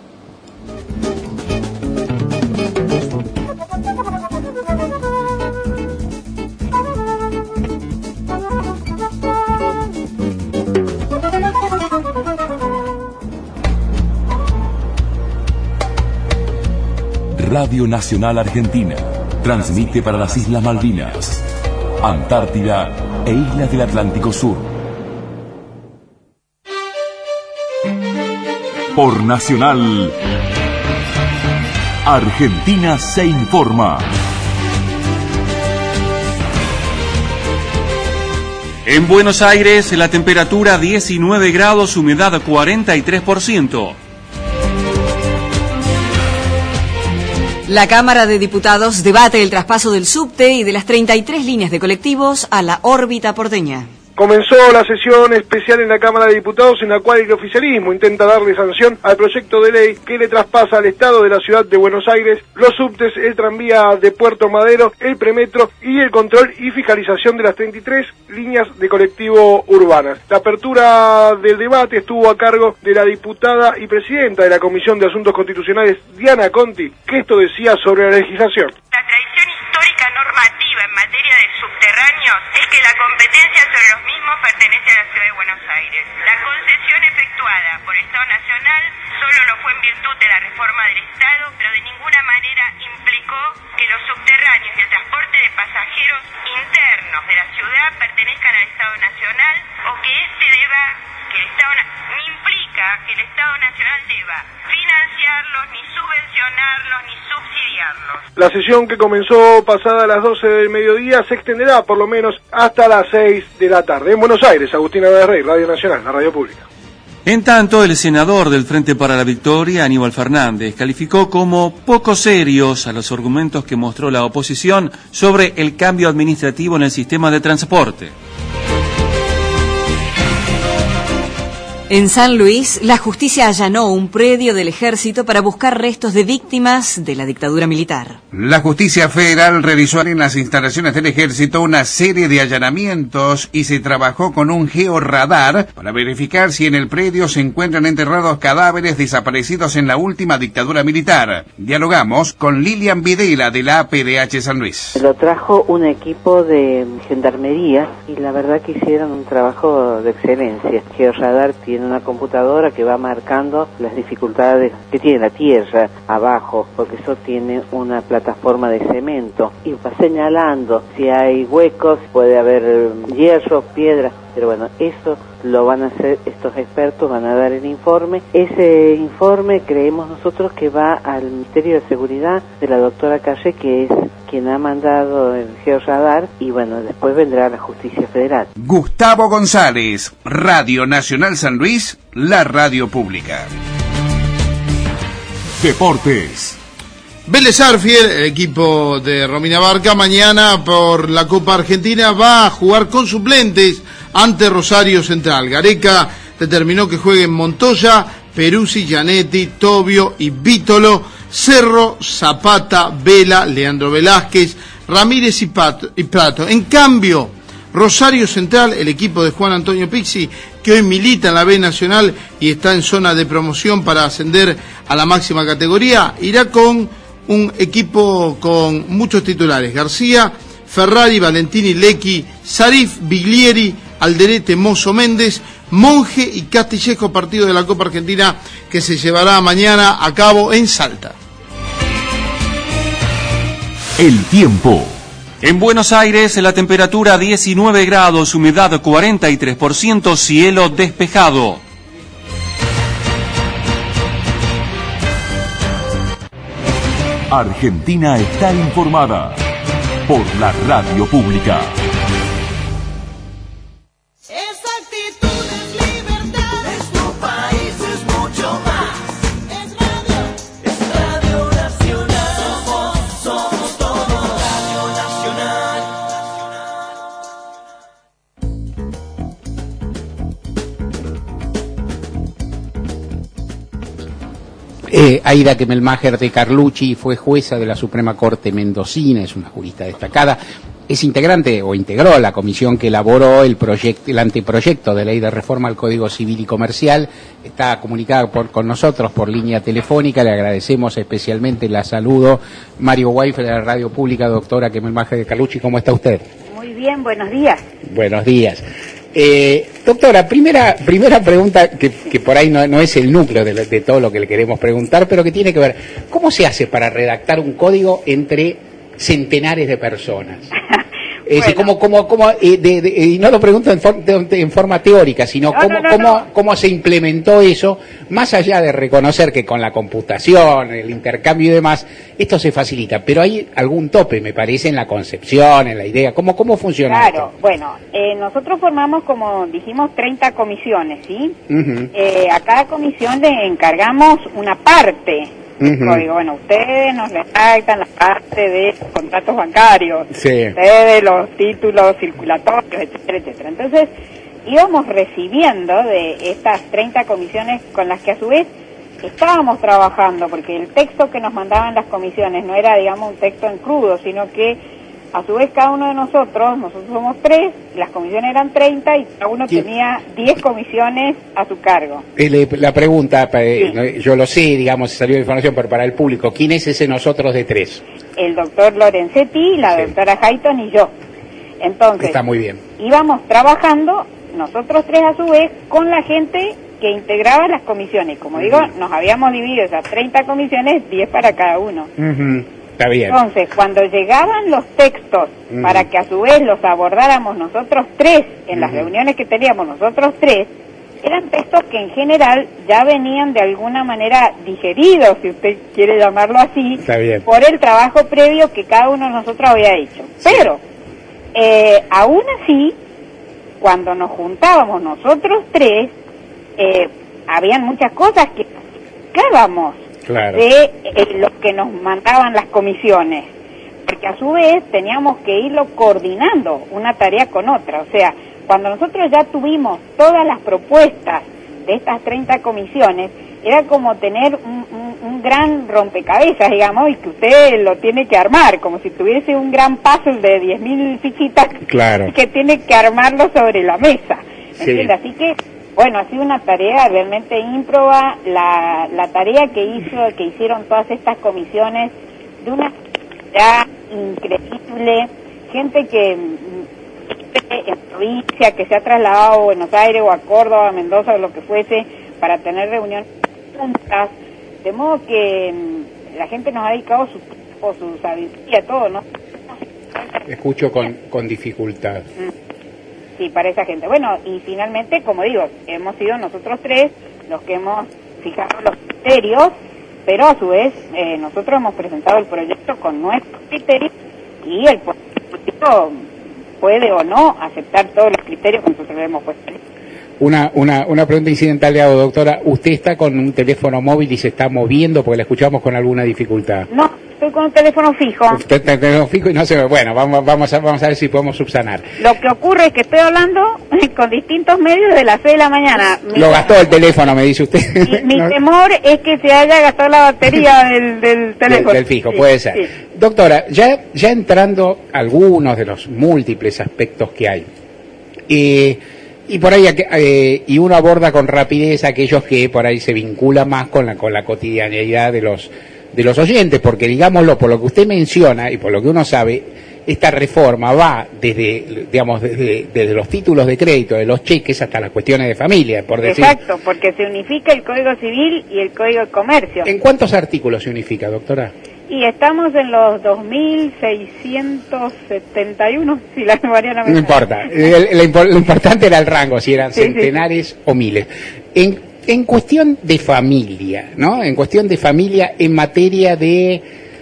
Radio Nacional Argentina transmite para las Islas Malvinas, Antártida e Islas del Atlántico Sur. Por Nacional, Argentina se informa. En Buenos Aires, la temperatura diecinueve grados, humedad cuarenta y tres por ciento. La Cámara de Diputados debate el traspaso del subte y de las treinta y tres líneas de colectivos a la órbita porteña. Comenzó la sesión especial en la Cámara de Diputados en la cual el oficialismo intenta darle sanción al proyecto de ley que le traspasa al Estado de la Ciudad de Buenos Aires los subtes, el tranvía de Puerto Madero, el premetro y el control y fiscalización de las treinta y tres líneas de colectivo urbanas. La apertura del debate estuvo a cargo de la diputada y presidenta de la Comisión de Asuntos Constitucionales, Diana Conti, que esto decía sobre la legislación. La tradición histórica normativa en materia de subterráneos es que la competencia sobre los mismos pertenece a la Ciudad de Buenos Aires. La concesión efectuada por el Estado Nacional solo lo fue en virtud de la reforma del Estado, pero de ninguna manera implicó que los subterráneos y el transporte de pasajeros internos de la ciudad pertenezcan al Estado Nacional o que este deba, que el Estado ni implica que el Estado Nacional deba financiarlos, ni subvencionarlos, ni subsidiarlos. La sesión, que comenzó pasada las doce del mediodía, se extenderá por lo menos hasta las seis de la tarde. En Buenos Aires, Agustina de Rey, Radio Nacional, la radio pública. En tanto, el senador del Frente para la Victoria, Aníbal Fernández, calificó como poco serios a los argumentos que mostró la oposición sobre el cambio administrativo en el sistema de transporte. En San Luis, la justicia allanó un predio del ejército para buscar restos de víctimas de la dictadura militar. La justicia federal realizó en las instalaciones del ejército una serie de allanamientos y se trabajó con un georradar para verificar si en el predio se encuentran enterrados cadáveres desaparecidos en la última dictadura militar. Dialogamos con Lilian Videla de la A P D H San Luis. Lo trajo un equipo de gendarmería y la verdad que hicieron un trabajo de excelencia. Georradar tiene una computadora que va marcando las dificultades que tiene la tierra abajo, porque eso tiene una plataforma de cemento y va señalando si hay huecos, puede haber hierro, piedra, pero bueno, eso lo van a hacer estos expertos, van a dar el informe. Ese informe creemos nosotros que va al Ministerio de Seguridad de la doctora Calle, que es quien ha mandado el georradar, y bueno, después vendrá la Justicia Federal. Gustavo González, Radio Nacional San Luis, la radio pública. Deportes. Vélez Arfiel, el equipo de Romina Barca, mañana por la Copa Argentina va a jugar con suplentes ante Rosario Central. Gareca determinó que jueguen Montoya, Peruzzi, Gianetti, Tobio y Vítolo, Cerro, Zapata, Vela, Leandro Velázquez, Ramírez y Prato, y Prato. En cambio, Rosario Central, el equipo de Juan Antonio Pizzi, que hoy milita en la B Nacional y está en zona de promoción para ascender a la máxima categoría, irá con un equipo con muchos titulares: García, Ferrari, Valentini, Lecchi, Sarif, Biglieri, Alderete, Mozo, Méndez, Monje y Castillejo, partido de la Copa Argentina que se llevará mañana a cabo en Salta. El tiempo. En Buenos Aires, la temperatura diecinueve grados, humedad cuarenta y tres por ciento, cielo despejado. Argentina está informada por la radio pública. Eh, Aida Kemelmacher de Carlucci fue jueza de la Suprema Corte Mendocina, es una jurista destacada. Es integrante o integró la comisión que elaboró el proyecto, el anteproyecto de ley de reforma al Código Civil y Comercial. Está comunicada por, con nosotros por línea telefónica. Le agradecemos especialmente, la saludo. Mario Weifel de la Radio Pública. Doctora Kemelmacher de Carlucci, ¿cómo está usted? Muy bien, buenos días. Buenos días. Eh, doctora, primera primera pregunta que, que por ahí no, no es el núcleo de, de todo lo que le queremos preguntar, pero que tiene que ver, ¿cómo se hace para redactar un código entre centenares de personas? Es decir, ¿cómo, cómo, cómo, eh, de, de, y no lo pregunto en, for, de, en forma teórica, sino no, cómo, no, no, cómo, no. cómo se implementó eso, más allá de reconocer que con la computación, el intercambio y demás, esto se facilita, pero hay algún tope, me parece, en la concepción, en la idea. ¿Cómo, cómo funciona Claro, esto? bueno, eh, nosotros formamos, como dijimos, treinta comisiones, ¿sí? Uh-huh. Eh, a cada comisión le encargamos una parte. Uh-huh. Código. Bueno, ustedes nos redactan la parte de contratos bancarios, sí. ustedes los títulos circulatorios, etcétera, etcétera. Entonces, íbamos recibiendo de estas treinta comisiones con las que a su vez estábamos trabajando, porque el texto que nos mandaban las comisiones no era, digamos, un texto en crudo, sino que a su vez cada uno de nosotros, nosotros somos tres, las comisiones eran treinta y cada uno ¿Quién? tenía diez comisiones a su cargo. Eh, la pregunta, eh, Sí. yo lo sé, digamos, salió de información, pero para el público, ¿quién es ese nosotros de tres? El doctor Lorenzetti, la Sí. doctora Hayton y yo. Entonces, está muy bien. Íbamos trabajando, nosotros tres a su vez, con la gente que integraba las comisiones. Como digo, nos habíamos dividido esas treinta comisiones, diez para cada uno. Uh-huh. Está bien. Entonces, cuando llegaban los textos, uh-huh, para que a su vez los abordáramos nosotros tres, en uh-huh, las reuniones que teníamos nosotros tres, eran textos que en general ya venían de alguna manera digeridos, si usted quiere llamarlo así, está bien, por el trabajo previo que cada uno de nosotros había hecho. Sí. Pero, eh, aún así, cuando nos juntábamos nosotros tres, eh, habían muchas cosas que explicábamos, claro, de eh, lo que nos mandaban las comisiones, porque a su vez teníamos que irlo coordinando una tarea con otra. O sea, cuando nosotros ya tuvimos todas las propuestas de estas treinta comisiones, era como tener un, un, un gran rompecabezas, digamos, y que usted lo tiene que armar, como si tuviese un gran puzzle de diez mil fichitas, claro, que tiene que armarlo sobre la mesa. Sí. Así que, bueno, ha sido una tarea realmente ímproba, la, la tarea que hizo, que hicieron todas estas comisiones, de una actividad increíble, gente que en provincia, que se ha trasladado a Buenos Aires o a Córdoba, a Mendoza o lo que fuese, para tener reuniones juntas, de modo que mmm, la gente nos ha dedicado su tiempo, su sabiduría, todo, ¿no? Escucho con, con dificultad. Sí, para esa gente. Bueno, y finalmente, como digo, hemos sido nosotros tres los que hemos fijado los criterios, pero a su vez eh, nosotros hemos presentado el proyecto con nuestros criterios y el proyecto puede o no aceptar todos los criterios que nosotros hemos puesto. Una, una, una pregunta incidental le hago, doctora. ¿Usted está con un teléfono móvil y se está moviendo porque la escuchamos con alguna dificultad? No, estoy con un teléfono fijo. Usted está con un teléfono fijo y no se... Bueno, vamos, vamos, a, vamos a ver si podemos subsanar. Lo que ocurre es que estoy hablando con distintos medios de las seis de la mañana. Mi Lo gastó el teléfono, me dice usted. Mi, mi no. temor es que se haya gastado la batería del, del teléfono. Del, del fijo, sí, puede ser. Sí. Doctora, ya, ya entrando a algunos de los múltiples aspectos que hay, eh, y por ahí eh, y uno aborda con rapidez aquellos que por ahí se vinculan más con la con la cotidianeidad de los de los oyentes, porque digámoslo, por lo que usted menciona y por lo que uno sabe, esta reforma va desde, digamos, desde, desde los títulos de crédito, de los cheques, hasta las cuestiones de familia, por decir. Exacto, porque se unifica el Código Civil y el Código de Comercio. ¿En cuántos artículos se unifica, doctora? Y estamos en los dos mil seiscientos setenta y uno, si la memoria no me No importa, el, el, lo importante era el rango, si eran sí, centenares sí. o miles. En, en cuestión de familia, ¿no? En cuestión de familia, en materia de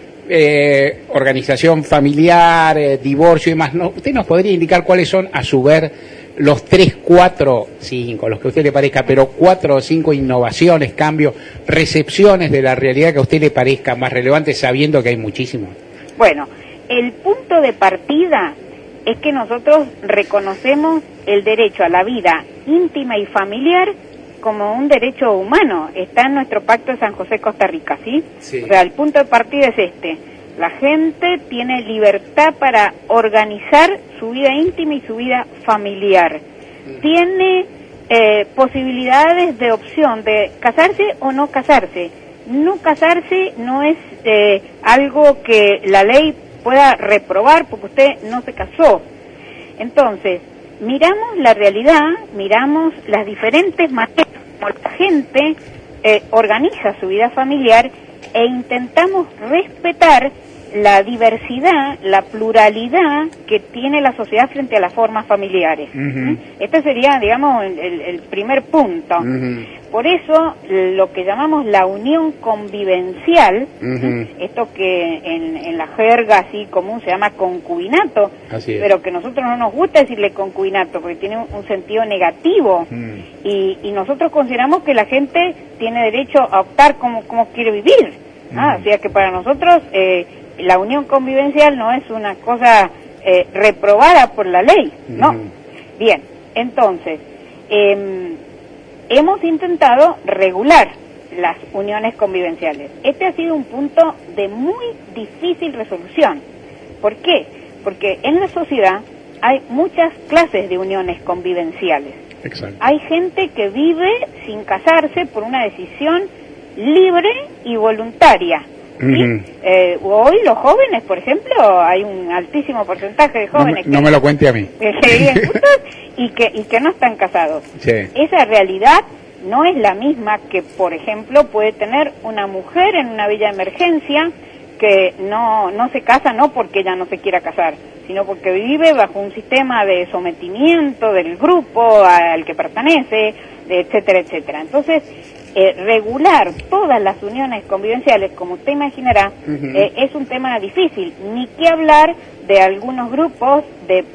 eh, organización familiar, eh, divorcio y demás, ¿no? ¿Usted nos podría indicar cuáles son, a su ver, los tres, cuatro, cinco, los que a usted le parezca, pero cuatro o cinco innovaciones, cambios, recepciones de la realidad que a usted le parezca más relevantes, sabiendo que hay muchísimos? Bueno, el punto de partida es que nosotros reconocemos el derecho a la vida íntima y familiar como un derecho humano. Está en nuestro Pacto de San José, Costa Rica, ¿sí? Sí. O sea, el punto de partida es este. La gente tiene libertad para organizar su vida íntima y su vida familiar. Tiene eh, posibilidades de opción de casarse o no casarse. No casarse no es eh, algo que la ley pueda reprobar porque usted no se casó. Entonces, miramos la realidad, miramos las diferentes maneras como la gente eh, organiza su vida familiar e intentamos respetar la diversidad, la pluralidad que tiene la sociedad frente a las formas familiares. Uh-huh. Este sería, digamos, el, el primer punto. Uh-huh. Por eso, lo que llamamos la unión convivencial, uh-huh, esto que en, en la jerga así común se llama concubinato, pero que a nosotros no nos gusta decirle concubinato porque tiene un, un sentido negativo, uh-huh, y, y nosotros consideramos que la gente tiene derecho a optar como, como quiere vivir. Uh-huh. Ah, o sea que para nosotros eh, la unión convivencial no es una cosa eh, reprobada por la ley, uh-huh, no. Bien, entonces, eh, hemos intentado regular las uniones convivenciales. Este ha sido un punto de muy difícil resolución. ¿Por qué? Porque en la sociedad hay muchas clases de uniones convivenciales. Exacto. Hay gente que vive sin casarse por una decisión libre y voluntaria. ¿sí? Uh-huh. eh, hoy los jóvenes, por ejemplo, hay un altísimo porcentaje de jóvenes no me, no que, me lo cuente a mí. que se viven juntos y que, y que no están casados. Sí. Esa realidad no es la misma que, por ejemplo, puede tener una mujer en una villa de emergencia que no, no se casa no porque ella no se quiera casar, sino porque vive bajo un sistema de sometimiento del grupo al que pertenece, etcétera, etcétera. Entonces, eh, regular todas las uniones convivenciales, como usted imaginará, uh-huh. eh, es un tema difícil, ni que hablar de algunos grupos de,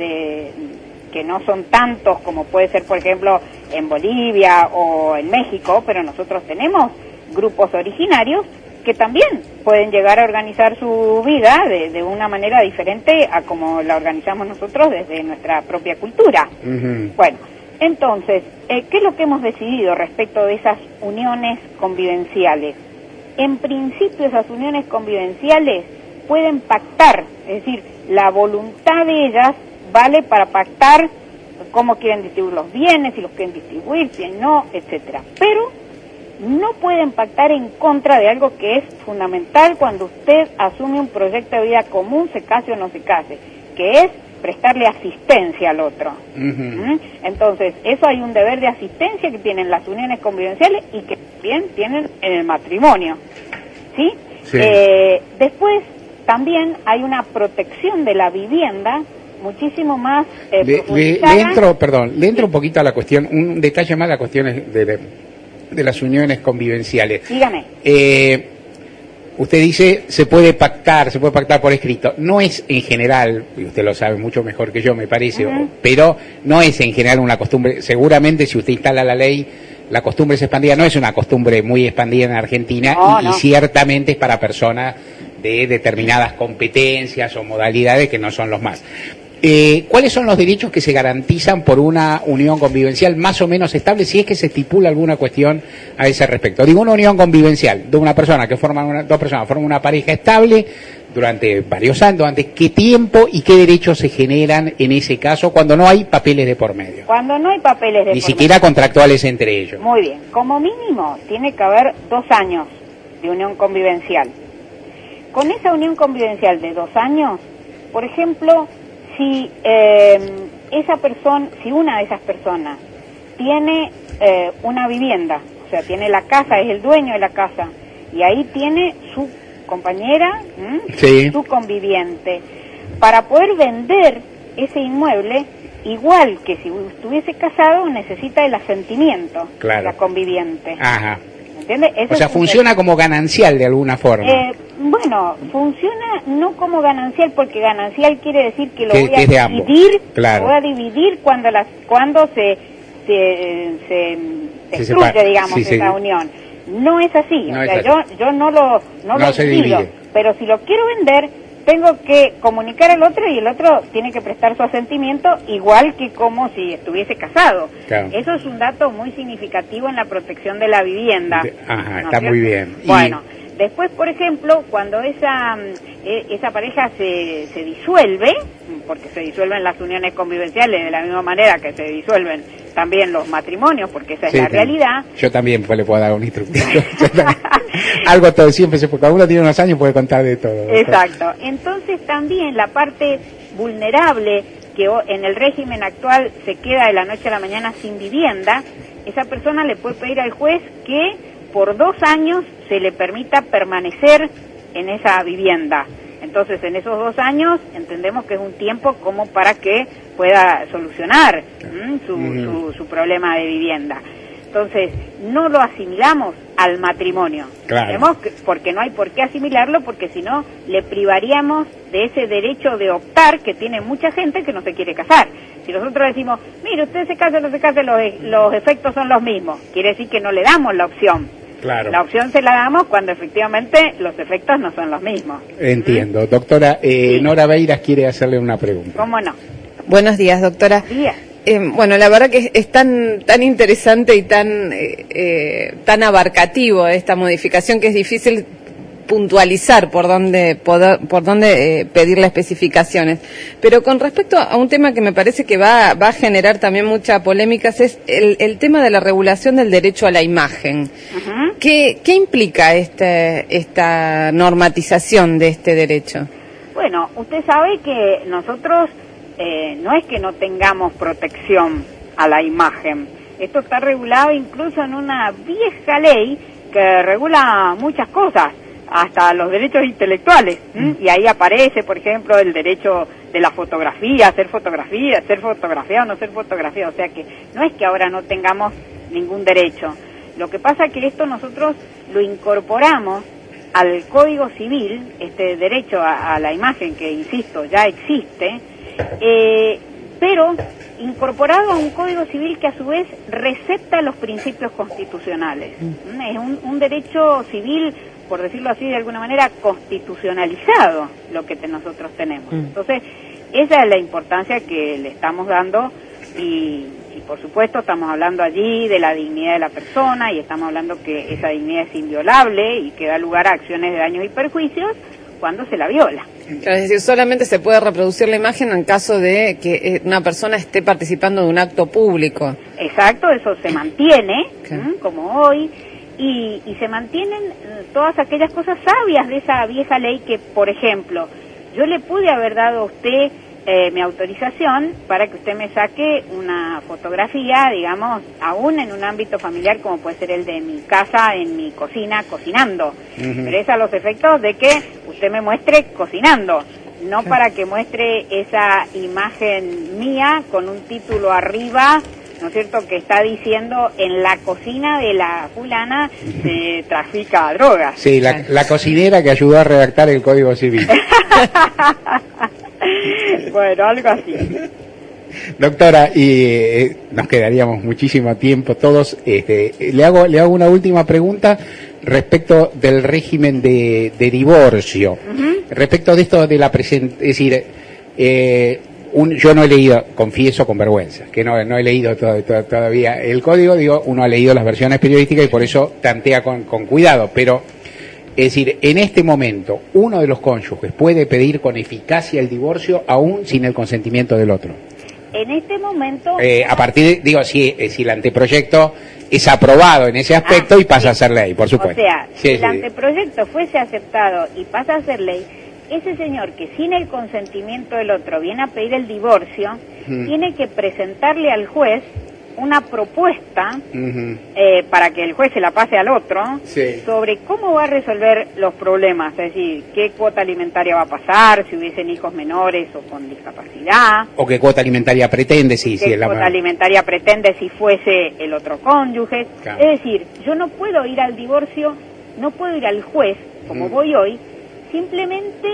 de que no son tantos como puede ser, por ejemplo, en Bolivia o en México, pero nosotros tenemos grupos originarios que también pueden llegar a organizar su vida de, de una manera diferente a como la organizamos nosotros desde nuestra propia cultura. Uh-huh. Bueno, entonces, eh, ¿qué es lo que hemos decidido respecto de esas uniones convivenciales? En principio, esas uniones convivenciales pueden pactar, es decir, la voluntad de ellas vale para pactar cómo quieren distribuir los bienes, si los quieren distribuir, si no, etcétera. Pero no pueden pactar en contra de algo que es fundamental cuando usted asume un proyecto de vida común, se case o no se case, que es prestarle asistencia al otro. Uh-huh. ¿Mm? Entonces, eso hay un deber de asistencia que tienen las uniones convivenciales y que también tienen en el matrimonio. ¿Sí? Sí. Eh, después, también hay una protección de la vivienda muchísimo más eh, le, le, le entro, perdón, le entro un poquito a la cuestión, un detalle más a las cuestiones de, de, de las uniones convivenciales. Dígame. Eh, usted dice, se puede pactar, se puede pactar por escrito. No es en general, y usted lo sabe mucho mejor que yo, me parece, uh-huh. pero no es en general una costumbre. Seguramente si usted instala la ley, la costumbre es expandida. No es una costumbre muy expandida en Argentina no, y, no. y ciertamente es para personas de determinadas competencias o modalidades que no son los más. Eh, ¿Cuáles son los derechos que se garantizan por una unión convivencial más o menos estable, si es que se estipula alguna cuestión a ese respecto? Digo, una unión convivencial de una persona que forman una, dos personas forman una pareja estable durante varios años, durante qué tiempo y qué derechos se generan en ese caso cuando no hay papeles de por medio. Cuando no hay papeles de Ni por siquiera medio. Contractuales entre ellos. Muy bien, como mínimo tiene que haber dos años de unión convivencial. Con esa unión convivencial de dos años, por ejemplo, si eh, esa persona, si una de esas personas tiene eh, una vivienda, o sea, tiene la casa, es el dueño de la casa, y ahí tiene su compañera, sí. su conviviente, para poder vender ese inmueble, igual que si estuviese casado, necesita el asentimiento claro. de la conviviente. Ajá. ¿Entiende? Eso o sea, funciona como ganancial de alguna forma. Eh, bueno, funciona no como ganancial, porque ganancial quiere decir que lo que, voy que a dividir, claro. lo voy a dividir cuando las cuando se se, se destruye, se digamos, sí, esa sí. unión. No es así, no o sea, así. yo yo no lo no, no lo se divido, divide. Pero si lo quiero vender, tengo que comunicar al otro y el otro tiene que prestar su asentimiento igual que como si estuviese casado. Claro. Eso es un dato muy significativo en la protección de la vivienda. Ajá, está muy bien. Bueno, y... después, por ejemplo, cuando esa esa pareja se, se disuelve, porque se disuelven las uniones convivenciales de la misma manera que se disuelven también los matrimonios, porque esa es sí, la realidad. Yo también pues, le puedo dar un instructivo. Algo todo siempre, porque cada uno tiene unos años puede contar de todo. Exacto. Entonces también la parte vulnerable que en el régimen actual se queda de la noche a la mañana sin vivienda, esa persona le puede pedir al juez que por dos años se le permita permanecer en esa vivienda. Entonces, en esos dos años entendemos que es un tiempo como para que pueda solucionar ¿m? Su, uh-huh. su, su problema de vivienda. Entonces, no lo asimilamos al matrimonio. Claro. Que, porque no hay por qué asimilarlo, porque si no, le privaríamos de ese derecho de optar que tiene mucha gente que no se quiere casar. Si nosotros decimos, mire, usted se casa o no se casa, los, los efectos son los mismos. Quiere decir que no le damos la opción. Claro. La opción se la damos cuando efectivamente los efectos no son los mismos. Entiendo. ¿Mm? Doctora, eh, sí. Nora Beiras quiere hacerle una pregunta. ¿Cómo no? Buenos días, doctora. Buenos días. Eh, bueno, la verdad que es, es tan tan interesante y tan eh, eh, tan abarcativo esta modificación que es difícil puntualizar por dónde poder, por dónde eh, pedir las especificaciones. Pero con respecto a un tema que me parece que va, va a generar también mucha polémica, es el, el tema de la regulación del derecho a la imagen. Uh-huh. ¿Qué, qué implica este, esta normatización de este derecho? Bueno, usted sabe que nosotros eh, no es que no tengamos protección a la imagen. Esto está regulado incluso en una vieja ley que regula muchas cosas, hasta los derechos intelectuales. ¿Mm? Y ahí aparece, por ejemplo, el derecho de la fotografía, ser fotografía, ser fotografiado, no ser fotografiado. O sea que no es que ahora no tengamos ningún derecho. Lo que pasa es que esto nosotros lo incorporamos al Código Civil, este derecho a, a la imagen que, insisto, ya existe, eh, pero incorporado a un Código Civil que a su vez recepta los principios constitucionales. Mm. Es un, un derecho civil, por decirlo así de alguna manera, constitucionalizado lo que te, nosotros tenemos. Mm. Entonces, esa es la importancia que le estamos dando y, y por supuesto estamos hablando allí de la dignidad de la persona y estamos hablando que esa dignidad es inviolable y que da lugar a acciones de daños y perjuicios cuando se la viola. Es decir, solamente se puede reproducir la imagen en caso de que una persona esté participando de un acto público. Exacto, eso se mantiene, okay. ¿m? Como hoy, y, y se mantienen todas aquellas cosas sabias de esa vieja ley que, por ejemplo, yo le pude haber dado a usted eh, mi autorización para que usted me saque una fotografía, digamos, aún en un ámbito familiar como puede ser el de mi casa, en mi cocina, cocinando. Uh-huh. Pero es a los efectos de que usted me muestre cocinando, no para que muestre esa imagen mía con un título arriba, ¿no es cierto?, que está diciendo en la cocina de la fulana se trafica drogas. Sí, la, la cocinera que ayudó a redactar el Código Civil. Bueno, algo así. Doctora, y eh, nos quedaríamos muchísimo tiempo todos. Este, le hago le hago una última pregunta respecto del régimen de, de divorcio. Uh-huh. Respecto de esto de la present, es decir, eh, un, yo no he leído, confieso con vergüenza, que no, no he leído todo, todo, todavía el código. Digo, uno ha leído las versiones periodísticas y por eso tantea con, con cuidado, pero es decir, en este momento, uno de los cónyuges puede pedir con eficacia el divorcio aún sin el consentimiento del otro. En este momento... Eh, a partir de, digo, si, si el anteproyecto es aprobado en ese aspecto ah, y pasa sí. a ser ley, por supuesto. O sea, sí, si el sí. anteproyecto fuese aceptado y pasa a ser ley, ese señor que sin el consentimiento del otro viene a pedir el divorcio, hmm. tiene que presentarle al juez una propuesta uh-huh. eh, para que el juez se la pase al otro sí. sobre cómo va a resolver los problemas, es decir, qué cuota alimentaria va a pasar, si hubiesen hijos menores o con discapacidad. O qué cuota alimentaria pretende, si... Qué si cuota la... alimentaria pretende si fuese el otro cónyuge. Claro. Es decir, yo no puedo ir al divorcio, no puedo ir al juez, como uh-huh. voy hoy, simplemente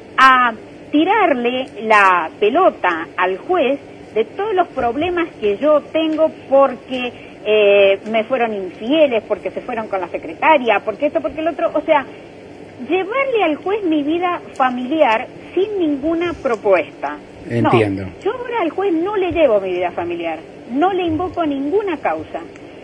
a tirarle la pelota al juez de todos los problemas que yo tengo porque eh, me fueron infieles, porque se fueron con la secretaria, porque esto, porque el otro, o sea, llevarle al juez mi vida familiar sin ninguna propuesta. Entiendo. No, yo ahora al juez no le llevo mi vida familiar, no le invoco ninguna causa.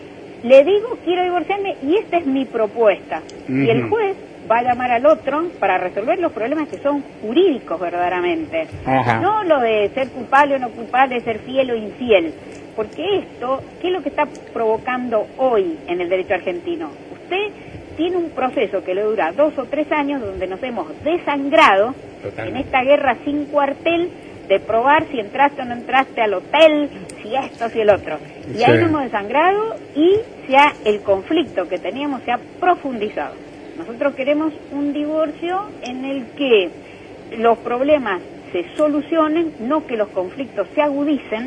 Le digo, quiero divorciarme y esta es mi propuesta. Uh-huh. Y el juez va a llamar al otro para resolver los problemas que son jurídicos verdaderamente. Ajá. No lo de ser culpable o no culpable, ser fiel o infiel. Porque esto, ¿qué es lo que está provocando hoy en el derecho argentino? Usted tiene un proceso que le dura dos o tres años donde nos hemos desangrado Totalmente. En esta guerra sin cuartel de probar si entraste o no entraste al hotel, si esto, si el otro. Y sí. ahí nos hemos desangrado y se ha, el conflicto que teníamos se ha profundizado. Nosotros queremos un divorcio en el que los problemas se solucionen, no que los conflictos se agudicen,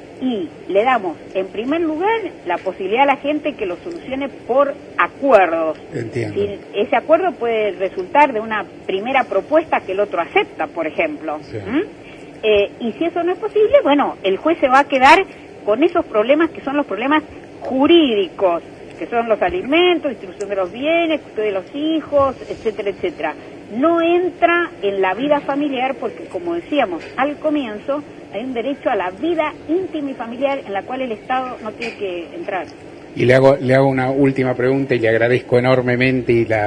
y le damos, en primer lugar, la posibilidad a la gente que lo solucione por acuerdos. Entiendo. Si ese acuerdo puede resultar de una primera propuesta que el otro acepta, por ejemplo. Sí. ¿Mm? Eh, y si eso no es posible, bueno, el juez se va a quedar con esos problemas que son los problemas jurídicos, que son los alimentos, distribución de los bienes, custodia de los hijos, etcétera, etcétera. No entra en la vida familiar porque, como decíamos al comienzo, hay un derecho a la vida íntima y familiar en la cual el Estado no tiene que entrar. Y le hago le hago una última pregunta y le agradezco enormemente la,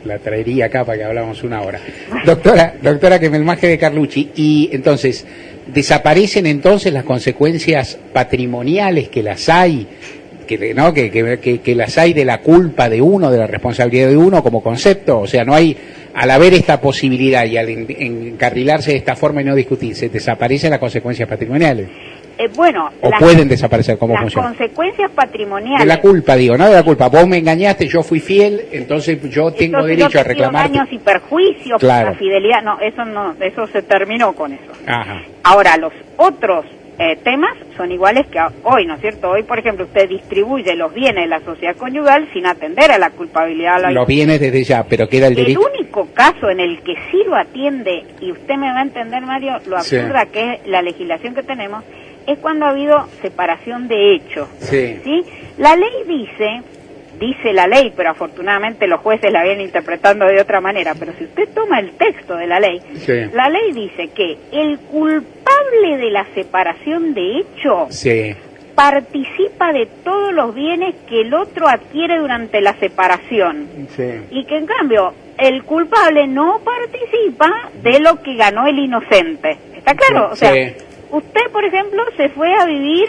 la traería acá para que hablamos una hora. Doctora, doctora Kemelmajer de Carlucci, y entonces, ¿desaparecen entonces las consecuencias patrimoniales que las hay? Que, ¿no? que, que, que, que las hay de la culpa de uno, de la responsabilidad de uno como concepto, o sea, no hay, al haber esta posibilidad y al en, encarrilarse de esta forma y no discutirse, ¿desaparecen las consecuencias patrimoniales? Eh, bueno, ¿O las, pueden desaparecer? ¿Cómo las funciona? consecuencias patrimoniales. De la culpa, digo, no de la culpa. Vos me engañaste, yo fui fiel, entonces yo tengo entonces derecho yo a reclamar. daños y perjuicios Claro. por la fidelidad. No, eso no, eso se terminó con eso. Ajá. Ahora, los otros eh, temas son iguales que a- hoy, ¿no es cierto? Hoy, por ejemplo, usted distribuye los bienes de la sociedad conyugal sin atender a la culpabilidad. A la Lo viene desde ya, pero queda el El derecho. único caso en el que sí lo atiende, y usted me va a entender, Mario, lo Sí. absurda que es la legislación que tenemos, es cuando ha habido separación de hecho. Sí. ¿Sí? La ley dice, dice la ley, pero afortunadamente los jueces la vienen interpretando de otra manera, pero si usted toma el texto de la ley, Sí. la ley dice que el culpable de la separación de hecho Sí. participa de todos los bienes que el otro adquiere durante la separación. Sí. Y que en cambio el culpable no participa de lo que ganó el inocente. ¿Está claro? O sea, Sí. usted, por ejemplo, se fue a vivir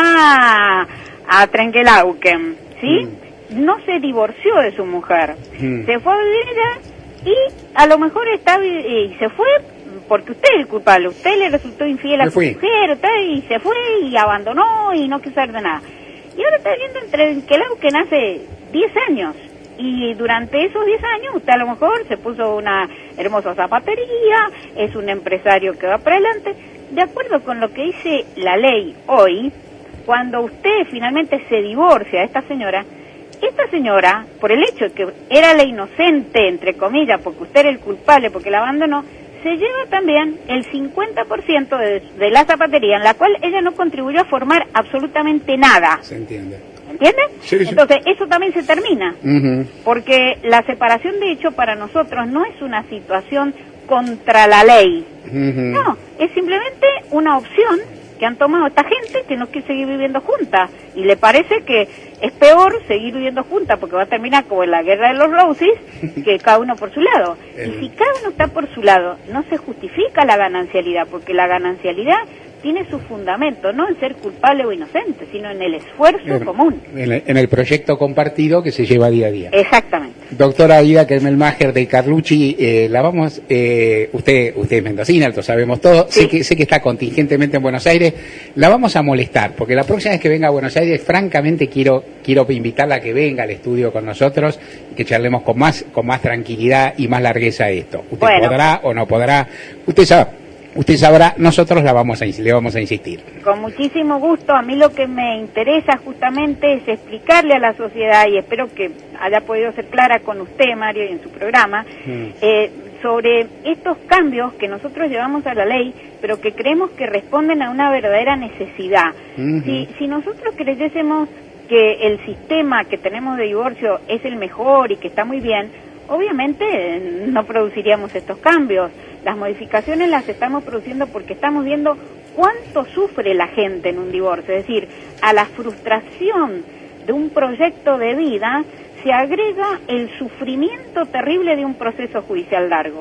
a, a Trenquelauquen, ¿sí? No se divorció de su mujer. Mm. Se fue a vivir allá y a lo mejor está vi- y se fue porque usted es el culpable. Usted le resultó infiel a Me su fui. mujer tal, y se fue y abandonó y no quiso saber de nada. Y ahora está viviendo en Trenquelauquen hace diez años. Y durante esos diez años usted a lo mejor se puso una hermosa zapatería, es un empresario que va para adelante. De acuerdo con lo que dice la ley hoy, cuando usted finalmente se divorcia de esta señora, esta señora, por el hecho de que era la inocente, entre comillas, porque usted era el culpable, porque la abandonó, se lleva también el cincuenta por ciento de, de la zapatería, en la cual ella no contribuyó a formar absolutamente nada. Se entiende. ¿Entiende? Sí, sí. Entonces, eso también se termina. Ujú. Porque la separación de hecho para nosotros no es una situación contra la ley. Ujú. No, es simplemente una opción que han tomado esta gente que no quiere seguir viviendo juntas. Y le parece que es peor seguir viviendo juntas porque va a terminar como en la guerra de los Roses, que cada uno por su lado. Y si cada uno está por su lado, no se justifica la ganancialidad, porque la ganancialidad tiene su fundamento, no en ser culpable o inocente, sino en el esfuerzo En- común. En el, en el proyecto compartido que se lleva día a día. Exactamente. Doctora Ida Kemelmajer de Carlucci, eh, la vamos, eh, usted, usted es mendocina, lo sabemos todo, sé que, sé que está contingentemente en Buenos Aires, la vamos a molestar, porque la próxima vez que venga a Buenos Aires, francamente quiero, quiero invitarla a que venga al estudio con nosotros, y que charlemos con más, con más tranquilidad y más largueza de esto. Usted Bueno. podrá o no podrá, usted sabe, usted sabrá, nosotros la vamos a, ins- le vamos a insistir. Con muchísimo gusto. A mí lo que me interesa justamente es explicarle a la sociedad, y espero que haya podido ser clara con usted, Mario, y en su programa, eh, sobre estos cambios que nosotros llevamos a la ley, pero que creemos que responden a una verdadera necesidad. Ujú. Si, si nosotros creyésemos que el sistema que tenemos de divorcio es el mejor y que está muy bien, obviamente eh, no produciríamos estos cambios. Las modificaciones las estamos produciendo porque estamos viendo cuánto sufre la gente en un divorcio. Es decir, a la frustración de un proyecto de vida se agrega el sufrimiento terrible de un proceso judicial largo.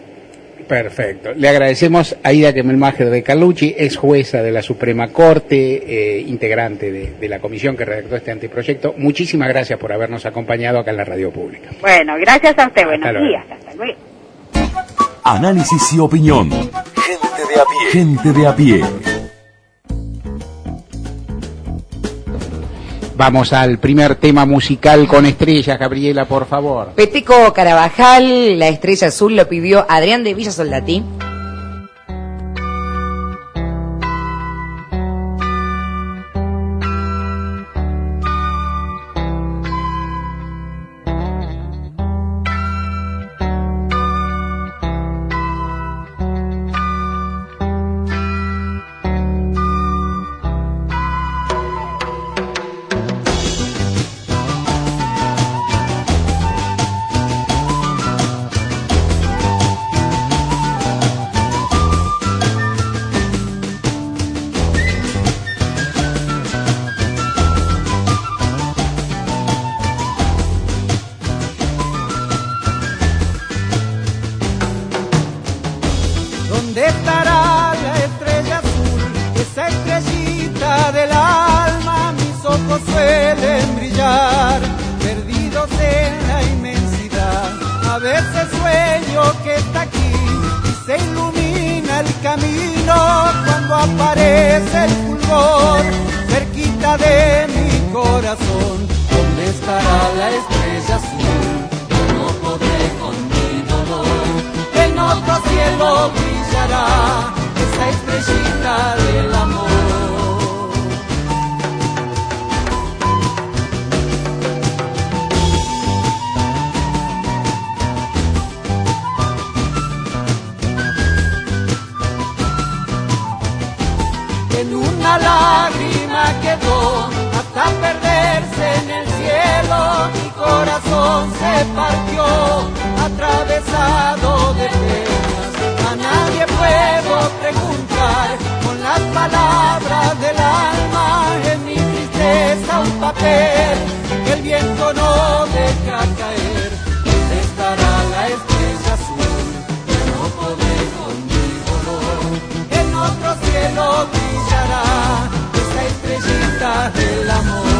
Perfecto. Le agradecemos a Ida Kemelmajer de Carlucci, ex jueza de la Suprema Corte, eh, integrante de, de la comisión que redactó este anteproyecto. Muchísimas gracias por habernos acompañado acá en la radio pública. Bueno, gracias a usted. Buenos luego. días. Hasta luego. Análisis y opinión. Gente de a pie. Gente de a pie. Vamos al primer tema musical con estrellas, Gabriela, por favor. Peteco Carabajal, la estrella azul, lo pidió Adrián de Villa Soldati. ojos suelen brillar, perdidos en la inmensidad. A veces sueño que está aquí y se ilumina el camino cuando aparece el fulgor cerquita de mi corazón. ¿Dónde estará la estrella azul? No podré con mi dolor. En otro cielo brillará esa estrellita del amor. En una lágrima quedó hasta perderse en el cielo. Mi corazón se partió, atravesado de penas. A nadie puedo preguntar con las palabras del alma. En mi tristeza un papel que el viento no deja caer. ¿Dónde estará la estrella azul? Ya no podré con mi dolor. En otro cielo brillará esa estrellita del amor.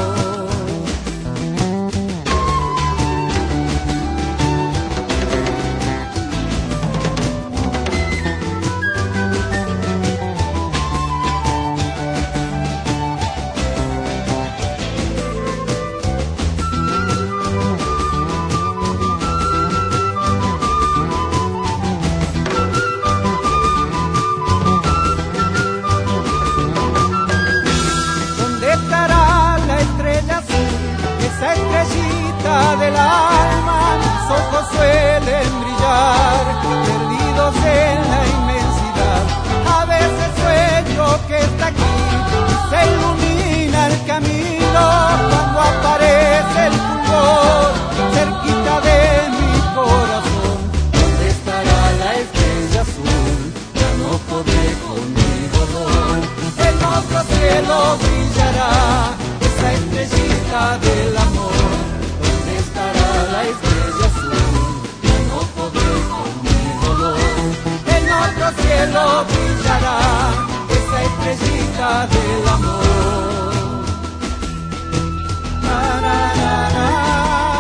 Esa estrellita del alma, mis ojos suelen brillar, perdidos en la inmensidad. A veces sueño que está aquí y se ilumina el camino cuando aparece el fulgor cerquita de mi corazón. ¿Dónde estará la estrella azul? Ya no podré con mi dolor. En otro cielo brillará esa estrellita del amor. ¿Dónde estará la estrella azul? Ya no podré con mi dolor. En otro cielo brillará esa estrellita del amor. Na, na, na, na.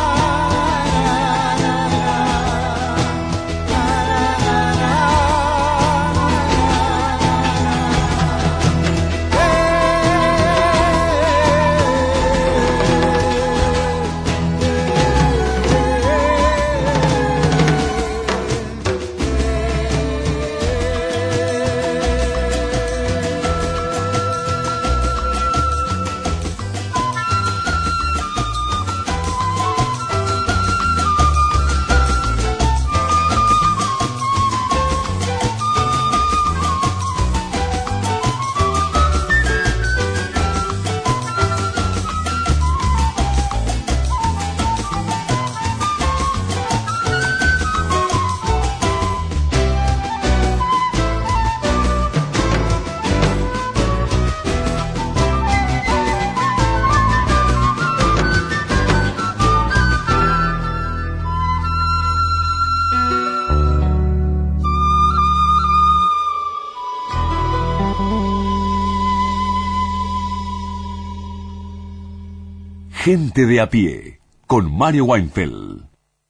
Gente de a pie, con Mario Weinfeld.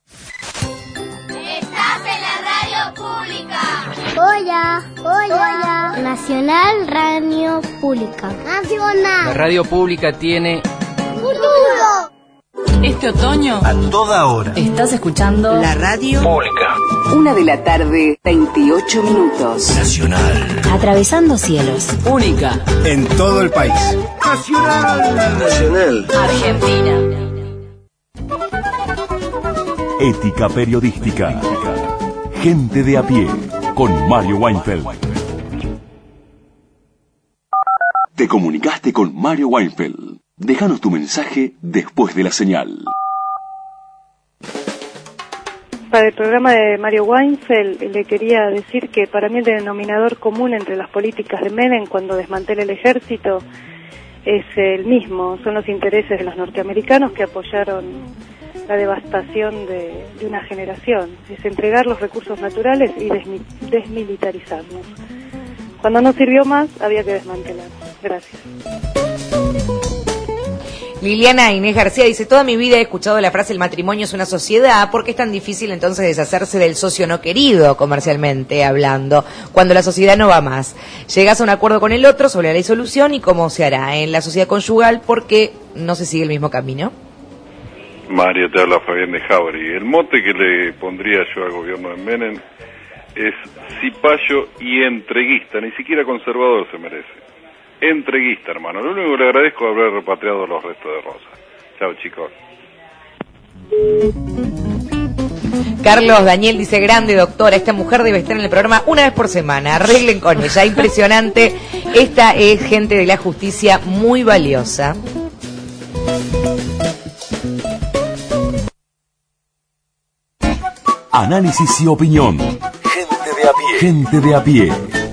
¡Estás en la radio pública! Hola, hola. Nacional Radio Pública. Nacional. La radio pública tiene futuro. Este otoño, a toda hora, estás escuchando la radio pública. Una de la tarde, veintiocho minutos. Nacional. Atravesando cielos. Única en todo el país. Nacional. Nacional. Argentina. Ética periodística. Gente de a pie, con Mario Weinfeld. Te comunicaste con Mario Weinfeld. Déjanos tu mensaje después de la señal. Para el programa de Mario Weinfeld le quería decir que para mí el denominador común entre las políticas de Menem cuando desmantela el ejército es el mismo, son los intereses de los norteamericanos que apoyaron la devastación de, de una generación, es entregar los recursos naturales y desmi, desmilitarizarnos. Cuando no sirvió más, había que desmantelar. Gracias. Liliana Inés García dice, toda mi vida he escuchado la frase el matrimonio es una sociedad, ¿por qué es tan difícil entonces deshacerse del socio no querido, comercialmente hablando, cuando la sociedad no va más? Llegas a un acuerdo con el otro sobre la disolución y cómo se hará en la sociedad conyugal, porque no se sigue el mismo camino. Mario, te habla Fabián de Jauregui. El mote que le pondría yo al gobierno de Menem es cipayo y entreguista, ni siquiera conservador se merece. Entreguista, hermano. Lo único que le agradezco es haber repatriado los restos de Rosa. Chao, chicos. Carlos Daniel dice, grande doctora, esta mujer debe estar en el programa una vez por semana, arreglen con ella, impresionante. Esta es gente de la justicia muy valiosa. Análisis y opinión. Gente de a pie. Gente de a pie.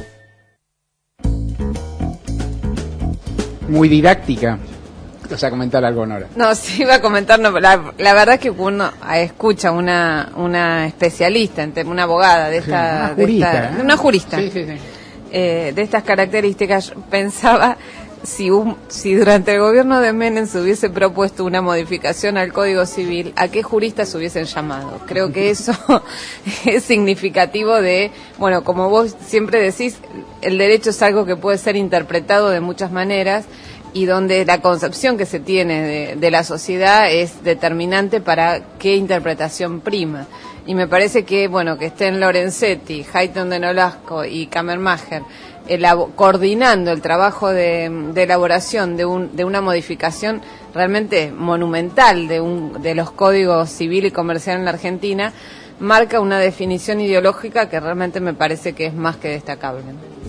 Muy didáctica. ¿Vas a comentar algo, Nora? No, sí iba a comentar, no, la, la verdad es que uno escucha una una especialista, una abogada de esta... Una jurista. De esta, ¿eh? Una jurista. Sí, sí, sí. Eh, de estas características, pensaba si, un, si durante el gobierno de Menem se hubiese propuesto una modificación al Código Civil, ¿a qué juristas se hubiesen llamado? Creo que eso es significativo de, bueno, como vos siempre decís, el derecho es algo que puede ser interpretado de muchas maneras y donde la concepción que se tiene de, de la sociedad es determinante para qué interpretación prima. Y me parece que, bueno, que estén Lorenzetti, Hayton de Nolasco y Kammermacher elabo- coordinando el trabajo de, de elaboración de, un, de una modificación realmente monumental de, un, de los códigos civil y comercial en la Argentina, marca una definición ideológica que realmente me parece que es más que destacable.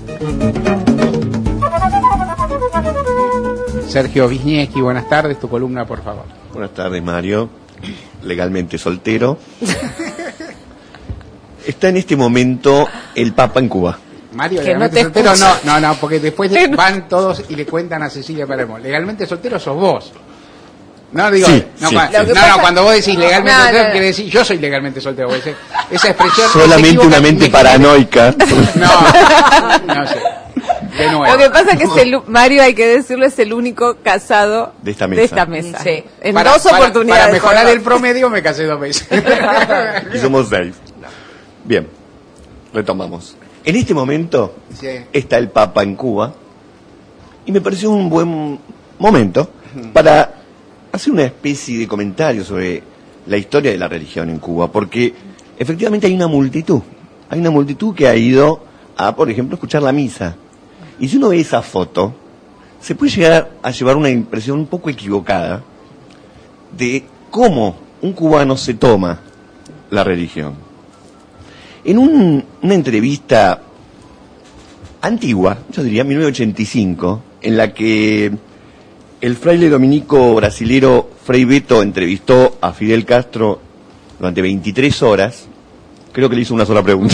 Sergio Wisniewski, buenas tardes, tu columna, por favor. Buenas tardes, Mario. Legalmente soltero. Está en este momento el Papa en Cuba. Mario, Que legalmente no te soltero, escucho. no, no, no, porque después de- van todos y le cuentan a Cecilia Palermo. Legalmente soltero sos vos. No digo, Sí, no, sí, cua- sí. no, no, cuando vos decís legalmente No, soltero, no, no. quiere decir, yo soy legalmente soltero. Ese- esa expresión. Solamente se equivoca, una mente me- paranoica. No, no sé. De nuevo. Lo que pasa es que es el, Mario, hay que decirlo, es el único casado De esta mesa. de esta mesa. Sí. En Para- dos para- oportunidades. Para mejorar solo. el promedio me casé dos veces. Y somos seis. Bien, retomamos. En este momento Sí. está el Papa en Cuba y me pareció un buen momento para hacer una especie de comentario sobre la historia de la religión en Cuba, porque efectivamente hay una multitud, hay una multitud que ha ido a, por ejemplo, escuchar la misa. Y si uno ve esa foto, se puede llegar a llevar una impresión un poco equivocada de cómo un cubano se toma la religión. En un- una entrevista antigua, yo diría mil novecientos ochenta y cinco, en la que el fraile dominico brasilero Frei Beto entrevistó a Fidel Castro durante veintitrés horas, creo que le hizo una sola pregunta,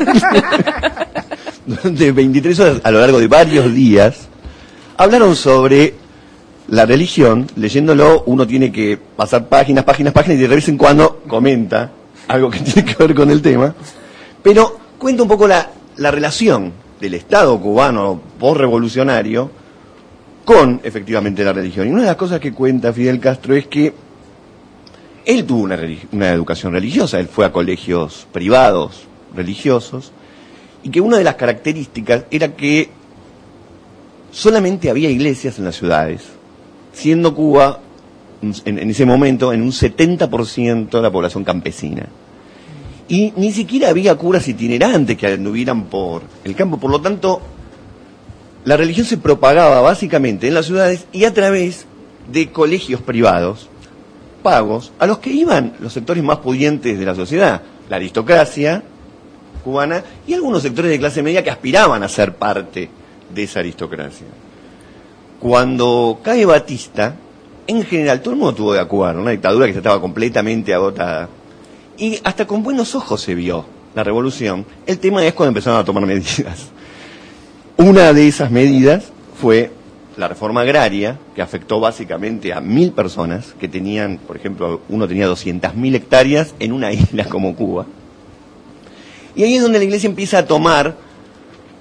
durante veintitrés horas a lo largo de varios días, hablaron sobre la religión. Leyéndolo uno tiene que pasar páginas, páginas, páginas y de vez en cuando comenta algo que tiene que ver con el tema, pero cuenta un poco la, la relación del Estado cubano postrevolucionario con efectivamente la religión. Y una de las cosas que cuenta Fidel Castro es que él tuvo una, religi- una educación religiosa, él fue a colegios privados religiosos, y que una de las características era que solamente había iglesias en las ciudades, siendo Cuba en, en ese momento en un setenta por ciento de la población campesina. Y ni siquiera había curas itinerantes que anduvieran por el campo. Por lo tanto, la religión se propagaba básicamente en las ciudades y a través de colegios privados, pagos, a los que iban los sectores más pudientes de la sociedad, la aristocracia cubana y algunos sectores de clase media que aspiraban a ser parte de esa aristocracia. Cuando cae Batista, en general todo el mundo tuvo de acuerdo, una dictadura que ya estaba completamente agotada. Y hasta con buenos ojos se vio la revolución. El tema es cuando empezaron a tomar medidas. Una de esas medidas fue la reforma agraria, que afectó básicamente a mil personas que tenían, por ejemplo, uno tenía doscientas mil hectáreas en una isla como Cuba. Y ahí es donde la iglesia empieza a tomar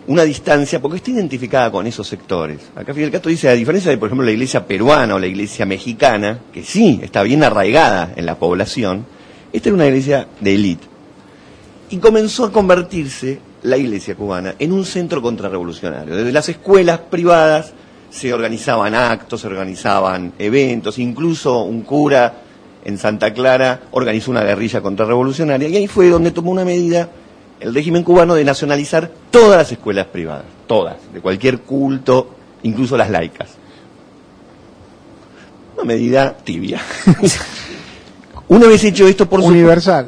una distancia, porque está identificada con esos sectores. Acá Fidel Castro dice, a diferencia de, por ejemplo, la iglesia peruana o la iglesia mexicana, que sí está bien arraigada en la población, esta era una iglesia de élite. Y comenzó a convertirse la iglesia cubana en un centro contrarrevolucionario. Desde las escuelas privadas se organizaban actos, se organizaban eventos, incluso un cura en Santa Clara organizó una guerrilla contrarrevolucionaria, y ahí fue donde tomó una medida el régimen cubano de nacionalizar todas las escuelas privadas, todas, de cualquier culto, incluso las laicas. Una medida tibia. Una vez hecho esto, por universal.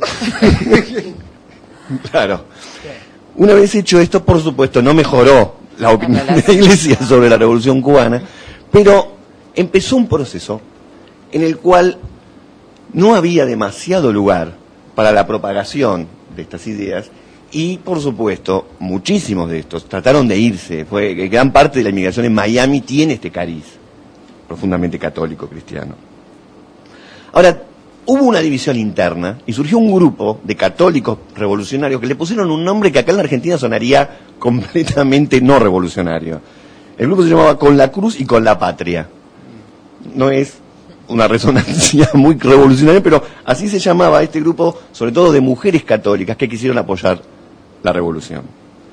Claro. Una vez hecho esto, por supuesto, no mejoró la opinión de la Iglesia sobre la Revolución Cubana, pero empezó un proceso en el cual no había demasiado lugar para la propagación de estas ideas. Y, por supuesto, muchísimos de estos trataron de irse. Fue que gran parte de la inmigración en Miami tiene este cariz profundamente católico cristiano. Ahora, hubo una división interna y surgió un grupo de católicos revolucionarios que le pusieron un nombre que acá en la Argentina sonaría completamente no revolucionario. El grupo se llamaba Con la Cruz y con la Patria. No es una resonancia muy revolucionaria, pero así se llamaba este grupo, sobre todo de mujeres católicas que quisieron apoyar la revolución.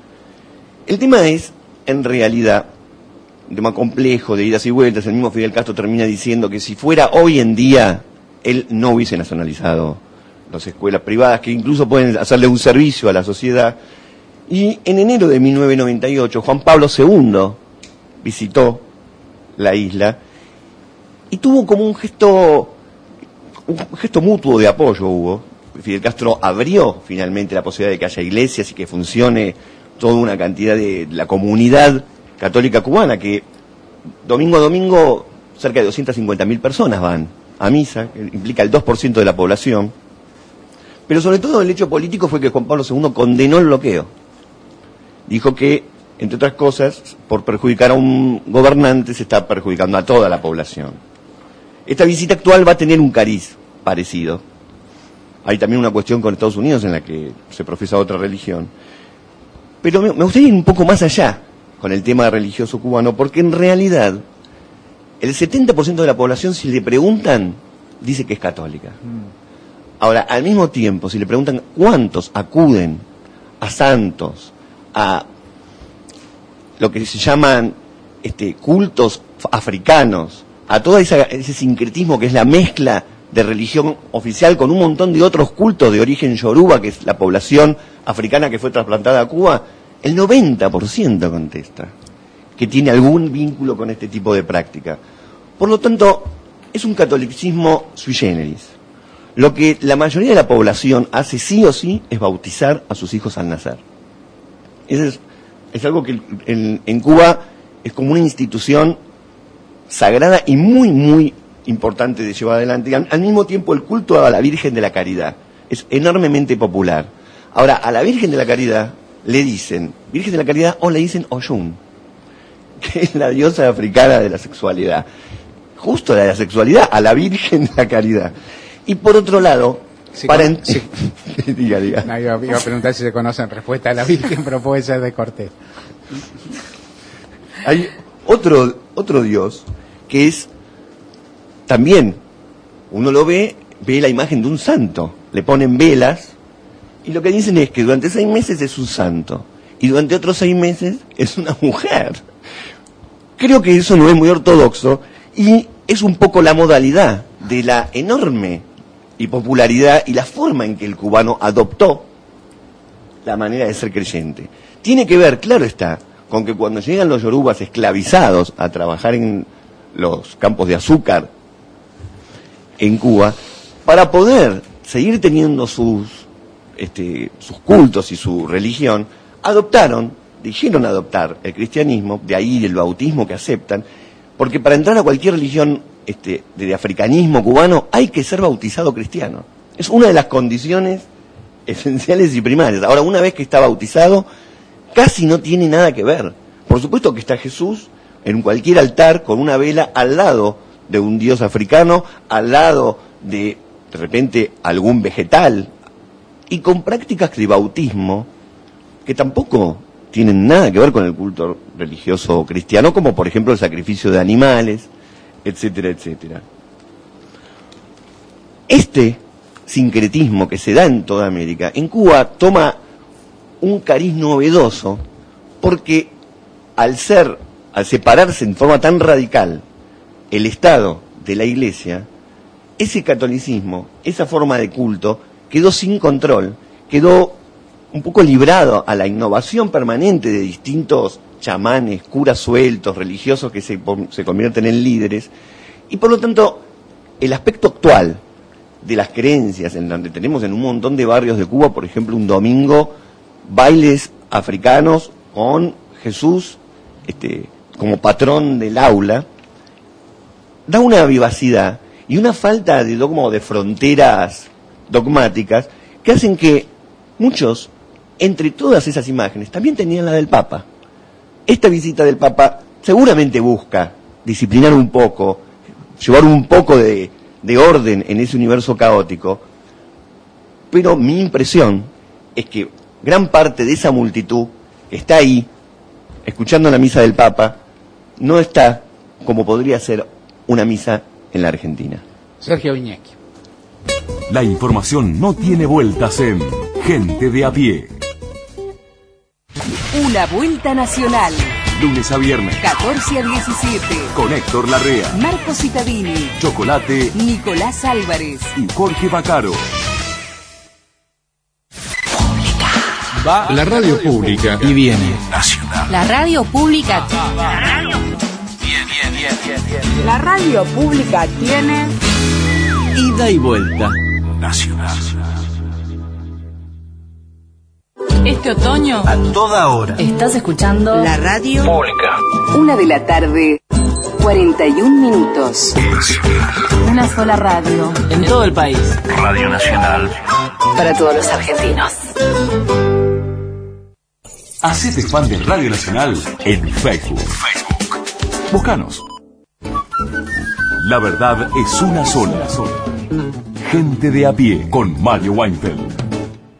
El tema es, en realidad, un tema complejo, de idas y vueltas. El mismo Fidel Castro termina diciendo que si fuera hoy en día, él no hubiese nacionalizado las escuelas privadas, que incluso pueden hacerle un servicio a la sociedad. Y en enero de mil novecientos noventa y ocho, Juan Pablo segundo visitó la isla y tuvo como un gesto, un gesto mutuo de apoyo hubo. Fidel Castro abrió finalmente la posibilidad de que haya iglesias y que funcione toda una cantidad de la comunidad católica cubana, que domingo a domingo cerca de doscientas cincuenta mil personas van a misa, que implica el dos por ciento de la población. Pero sobre todo el hecho político fue que Juan Pablo segundo condenó el bloqueo. Dijo que, entre otras cosas, por perjudicar a un gobernante se está perjudicando a toda la población. Esta visita actual va a tener un cariz parecido. Hay también una cuestión con Estados Unidos en la que se profesa otra religión. Pero me gustaría ir un poco más allá con el tema religioso cubano, porque en realidad el setenta por ciento de la población, si le preguntan, dice que es católica. Ahora, al mismo tiempo, si le preguntan cuántos acuden a santos, a lo que se llaman este, cultos africanos, a todo esa, ese sincretismo que es la mezcla de religión oficial con un montón de otros cultos de origen yoruba, que es la población africana que fue trasplantada a Cuba, el noventa por ciento contesta que tiene algún vínculo con este tipo de práctica. Por lo tanto, es un catolicismo sui generis. Lo que la mayoría de la población hace sí o sí es bautizar a sus hijos al nacer. Eso es, es algo que en, en Cuba es como una institución sagrada y muy, muy importante de llevar adelante. Y al, al mismo tiempo el culto a la Virgen de la Caridad es enormemente popular. Ahora, a la Virgen de la Caridad le dicen Virgen de la Caridad o le dicen Oyun, que es la diosa africana de la sexualidad. Justo de la sexualidad, a la Virgen de la Caridad. Y por otro lado, sí, para... con... en... sí. diga, diga. No, iba, iba a preguntar si se conocen respuesta a la Virgen, pero puede ser de Cortés. Hay otro, otro dios que es también, uno lo ve, ve la imagen de un santo, le ponen velas, y lo que dicen es que durante seis meses es un santo, y durante otros seis meses es una mujer. Creo que eso no es muy ortodoxo, y es un poco la modalidad de la enorme y popularidad y la forma en que el cubano adoptó la manera de ser creyente. Tiene que ver, claro está, con que cuando llegan los yorubas esclavizados a trabajar en los campos de azúcar en Cuba, para poder seguir teniendo sus, este, sus cultos y su religión, adoptaron, dijeron adoptar el cristianismo, de ahí el bautismo que aceptan, porque para entrar a cualquier religión este, de africanismo cubano hay que ser bautizado cristiano. Es una de las condiciones esenciales y primarias. Ahora, una vez que está bautizado, casi no tiene nada que ver. Por supuesto que está Jesús en cualquier altar con una vela al lado de un dios africano, al lado de, de repente, algún vegetal, y con prácticas de bautismo que tampoco tienen nada que ver con el culto religioso cristiano, como por ejemplo el sacrificio de animales, etcétera, etcétera. Este sincretismo que se da en toda América, en Cuba toma un cariz novedoso, porque al ser, al separarse en forma tan radical el Estado de la Iglesia, ese catolicismo, esa forma de culto, quedó sin control, quedó un poco librado a la innovación permanente de distintos chamanes, curas sueltos, religiosos que se, se convierten en líderes, y por lo tanto el aspecto actual de las creencias, en donde tenemos en un montón de barrios de Cuba, por ejemplo, un domingo, bailes africanos con Jesús este, como patrón del aula, da una vivacidad y una falta de dogma o de fronteras dogmáticas que hacen que muchos, entre todas esas imágenes, también tenían la del Papa. Esta visita del Papa seguramente busca disciplinar un poco, llevar un poco de, de orden en ese universo caótico, pero mi impresión es que gran parte de esa multitud que está ahí, escuchando la misa del Papa, no está como podría ser una misa en la Argentina. Sergio Viñecki. La información no tiene vueltas en Gente de a pie. Una vuelta nacional. Lunes a viernes. catorce a diecisiete. Con Héctor Larrea, Marco Cittadini, Chocolate, Nicolás Álvarez y Jorge Bacaro. Va la radio pública y viene Nacional. La radio pública. La radio, Bien, bien, bien, bien, bien. la radio pública tiene Ida y vuelta. Nacional. este otoño. A toda hora. Estás escuchando la radio Pública. Una de la tarde, cuarenta y un minutos. Una sola radio. En todo el país. Radio Nacional. Para todos los argentinos. Hacete fan de Radio Nacional en Facebook. Facebook. Búscanos. La verdad es una sola. Gente de a pie con Mario Weinfeld.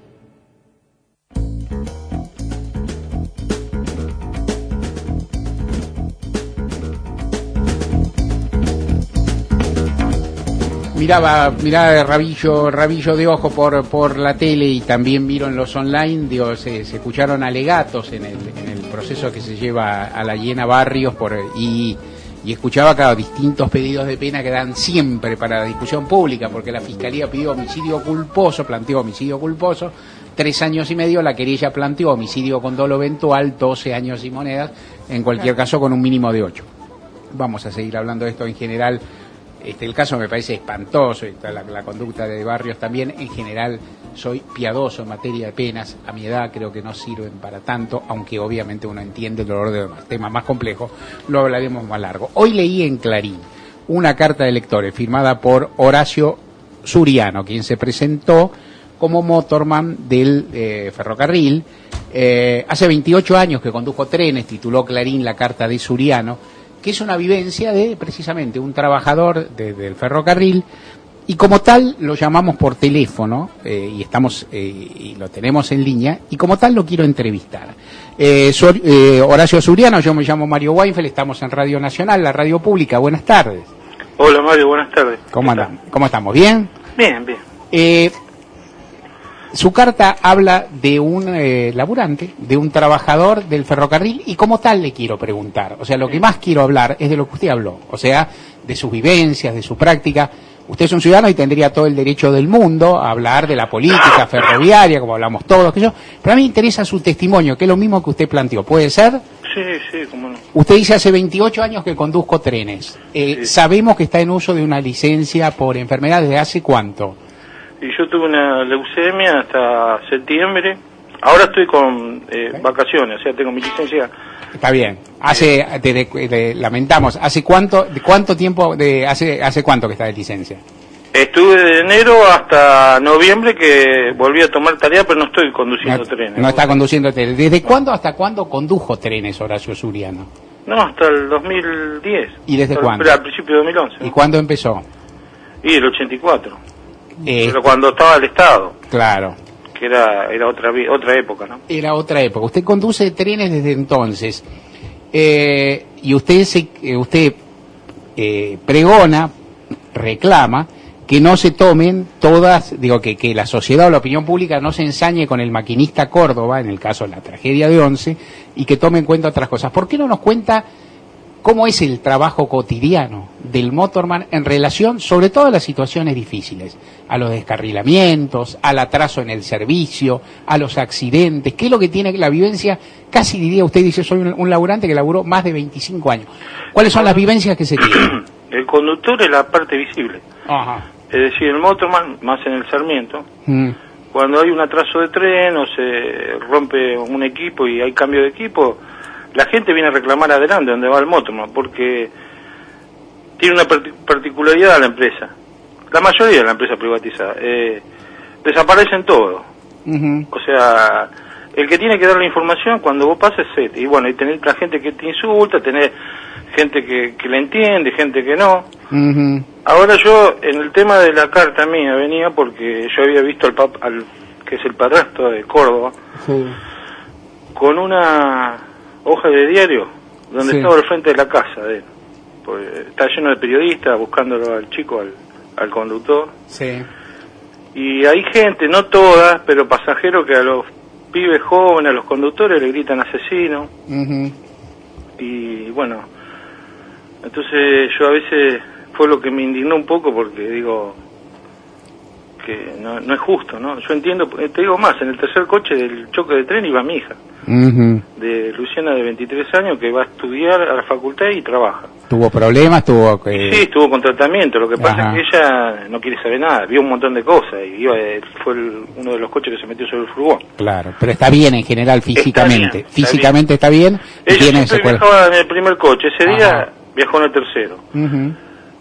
Miraba, miraba rabillo, rabillo de ojo por por la tele y también vieron los online, digo, se, se escucharon alegatos en el, en el proceso que se lleva a la Llena Barrios por y, y escuchaba cada distintos pedidos de pena que dan siempre para la discusión pública, porque la Fiscalía pidió homicidio culposo, planteó homicidio culposo, tres años y medio, la querella planteó homicidio con dolo eventual, doce años y monedas, en cualquier caso con un mínimo de ocho. Vamos a seguir hablando de esto en general. Este, el caso me parece espantoso, la, la conducta de Barrios también. En general soy piadoso en materia de penas, a mi edad creo que no sirven para tanto, aunque obviamente uno entiende el dolor de los temas más complejos, lo hablaremos más largo. Hoy leí en Clarín una carta de lectores firmada por Horacio Suriano, quien se presentó como motorman del eh, ferrocarril. Eh, hace veintiocho años que condujo trenes, tituló Clarín la carta de Suriano, que es una vivencia de precisamente un trabajador de, del ferrocarril, y como tal lo llamamos por teléfono eh, y estamos eh, y lo tenemos en línea, y como tal lo quiero entrevistar. Eh, Sur, eh, Horacio Suriano, yo me llamo Mario Weinfeld, estamos en Radio Nacional, la radio pública. Buenas tardes. Hola Mario, buenas tardes. ¿Cómo andamos? ¿Cómo estamos? ¿Bien? Bien, bien. Eh, Su carta habla de un eh, laburante, de un trabajador del ferrocarril, y como tal le quiero preguntar. O sea, lo que más quiero hablar es de lo que usted habló, o sea, de sus vivencias, de su práctica. Usted es un ciudadano y tendría todo el derecho del mundo a hablar de la política ferroviaria, como hablamos todos, que yo. Pero a mí me interesa su testimonio, que es lo mismo que usted planteó. ¿Puede ser? Sí, sí, cómo no. Usted dice hace veintiocho años que conduzco trenes. Eh, Sí. Sabemos que está en uso de una licencia por enfermedad. ¿Desde hace cuánto? Y yo tuve una leucemia hasta septiembre. Ahora estoy con eh, vacaciones, o sea, tengo mi licencia. Está bien. Hace, te, de- de- lamentamos, ¿hace cuánto, de cuánto tiempo, de, hace, hace cuánto que está de licencia? Estuve de enero hasta noviembre que volví a tomar tarea, pero no estoy conduciendo trenes. No está conduciendo trenes. ¿Desde cuándo hasta cuándo condujo trenes, Horacio Suriano? No, hasta el dos mil diez. ¿Y desde Al- cuándo? Al principio de dos mil once. ¿Y cuándo empezó? Y el ochenta y cuatro. Eh, Pero cuando estaba el Estado. Claro. que era era otra vi- otra época, ¿no? Era otra época. Usted conduce trenes desde entonces eh, y usted se, eh, usted eh, pregona, reclama que no se tomen todas, digo que, que la sociedad o la opinión pública no se ensañe con el maquinista Córdoba, en el caso de la tragedia de Once, y que tome en cuenta otras cosas. ¿Por qué no nos cuenta cómo es el trabajo cotidiano del motorman en relación, sobre todo a las situaciones difíciles, a los descarrilamientos, al atraso en el servicio, a los accidentes? ¿Qué es lo que tiene la vivencia? Casi diría, usted dice, soy un, un laburante que laburó más de veinticinco años. ¿Cuáles son las vivencias que se tienen? El conductor es la parte visible. Ajá. Es decir, el motorman, más en el Sarmiento, Mm. cuando hay un atraso de tren o se rompe un equipo y hay cambio de equipo, la gente viene a reclamar adelante donde va el motorman, porque tiene una part- particularidad a la empresa. La mayoría de la empresa privatizada. Eh, desaparecen todo. Uh-huh. O sea, el que tiene que dar la información cuando vos pases es él. Y bueno, y tener la gente que te insulta, tener gente que, que la entiende, gente que no. Uh-huh. Ahora yo, en el tema de la carta mía, venía porque yo había visto al, pap al que es el padrastro de Córdoba, Sí. con una hoja de diario donde Sí. estaba al frente de la casa de él. Pues, está lleno de periodistas buscándolo al chico, al, al conductor. Sí. Y hay gente, no todas, pero pasajeros que a los pibes jóvenes, a los conductores le gritan asesino. Uh-huh. Y bueno, entonces yo a veces fue lo que me indignó un poco, porque digo que no, no es justo, ¿no? Yo entiendo, te digo más, en el tercer coche del choque de tren iba mi hija, Uh-huh. de Luciana, de veintitrés años, que va a estudiar a la facultad y trabaja. ¿Tuvo problemas? ¿Tuvo que...? Sí, estuvo con tratamiento, lo que pasa Ajá. es que ella no quiere saber nada, vio un montón de cosas, y iba, fue el- uno de los coches que se metió sobre el furgón. Claro, pero está bien en general físicamente. bien, está Físicamente está bien, y Ella tiene siempre secuelas. viajaba en el primer coche, ese día Ajá. viajó en el tercero. Ujú.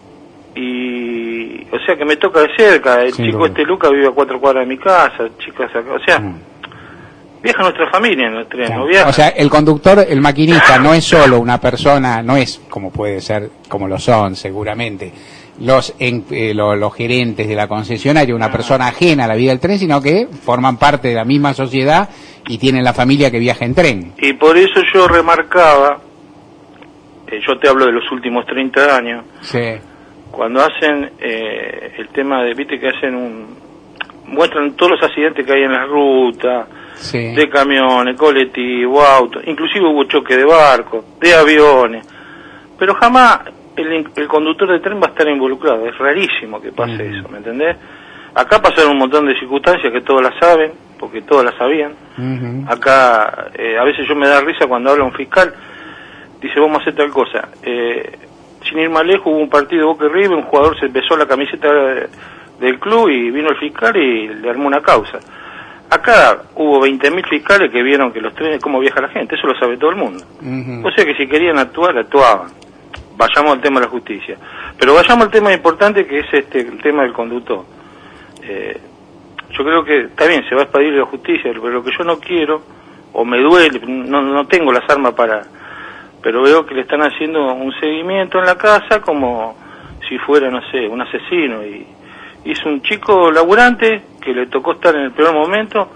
Y, o sea, que me toca de cerca, el Sin chico duda. este Luca vive a cuatro cuadras de mi casa, chicas acá, o sea, viaja nuestra familia en el tren, no viaja. O sea, el conductor, el maquinista, no es solo una persona, no es como puede ser, como lo son seguramente, los, en- eh, lo- los gerentes de la concesionaria, una persona ajena a la vida del tren, sino que forman parte de la misma sociedad y tienen la familia que viaja en tren. Y por eso yo remarcaba, eh, yo te hablo de los últimos treinta años, Sí. cuando hacen eh, el tema de, viste que hacen un, muestran todos los accidentes que hay en la ruta, Sí. de camiones, colectivos, autos, inclusive hubo choque de barcos, de aviones, pero jamás el, el conductor de tren va a estar involucrado, es rarísimo que pase Mm. eso, ¿me entendés? Acá pasaron un montón de circunstancias que todos las saben, porque todos las sabían. Ujú. Acá, eh, a veces yo me da risa cuando habla un fiscal, dice, vamos a hacer tal cosa. Eh, sin ir más lejos, hubo un partido de Boca y River, un jugador se besó la camiseta de- del club y vino el fiscal y le armó una causa. Acá hubo veinte mil fiscales que vieron que los trenes, cómo viaja la gente, eso lo sabe todo el mundo. Ujú. O sea que si querían actuar, actuaban. Vayamos al tema de la justicia. Pero vayamos al tema importante, que es este el tema del conductor. Eh, yo creo que está bien, se va a expedir la justicia, pero lo que yo no quiero, o me duele, no, no tengo las armas para, pero veo que le están haciendo un seguimiento en la casa como si fuera, no sé, un asesino. Y, y es un chico laburante que le tocó estar en el peor momento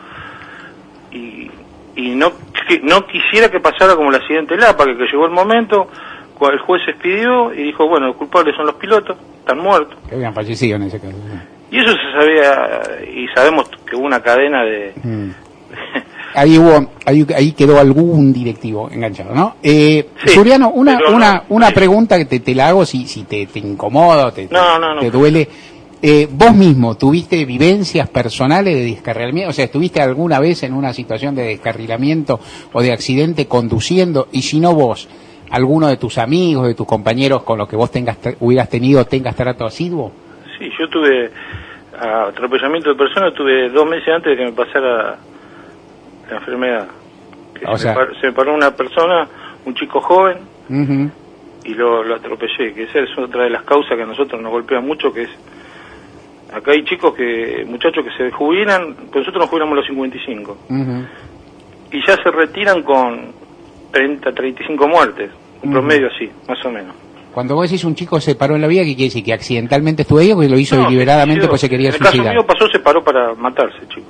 y, y no, que, no quisiera que pasara como el accidente de Lapa, que, que llegó el momento, cual el juez se expidió y dijo, bueno, los culpables son los pilotos, están muertos. Que habían fallecido en ese caso. Y eso se sabía, y sabemos que hubo una cadena de... Mm. Ahí hubo, ahí, ahí quedó algún directivo enganchado, ¿no? Eh, Sí, Suriano, una, pero una, no, una pregunta que te, te la hago si, si te, te incomoda, te, No, no, no. te duele. Eh, ¿Vos mismo tuviste vivencias personales de descarrilamiento? O sea, ¿estuviste alguna vez en una situación de descarrilamiento o de accidente conduciendo? Y si no vos, alguno de tus amigos, de tus compañeros con los que vos tengas hubieras tenido, tengas trato asiduo. Sí, yo tuve a atropellamiento de personas, tuve dos meses antes de que me pasara la enfermedad. Que O se, sea- me par- se me paró una persona, un chico joven, Ujú. y lo, lo atropellé, que esa es otra de las causas que a nosotros nos golpea mucho, que es, acá hay chicos que, muchachos que se jubilan, pues nosotros nos jubilamos a los cincuenta y cinco, Ujú. y ya se retiran con treinta, treinta y cinco muertes, un Ujú. promedio así, más o menos. Cuando vos decís un chico se paró en la vía, ¿qué quiere decir? ¿Que accidentalmente estuvo ahí o que lo hizo No, deliberadamente se porque se quería En el caso suicidar? mío pasó, se paró para matarse, chico.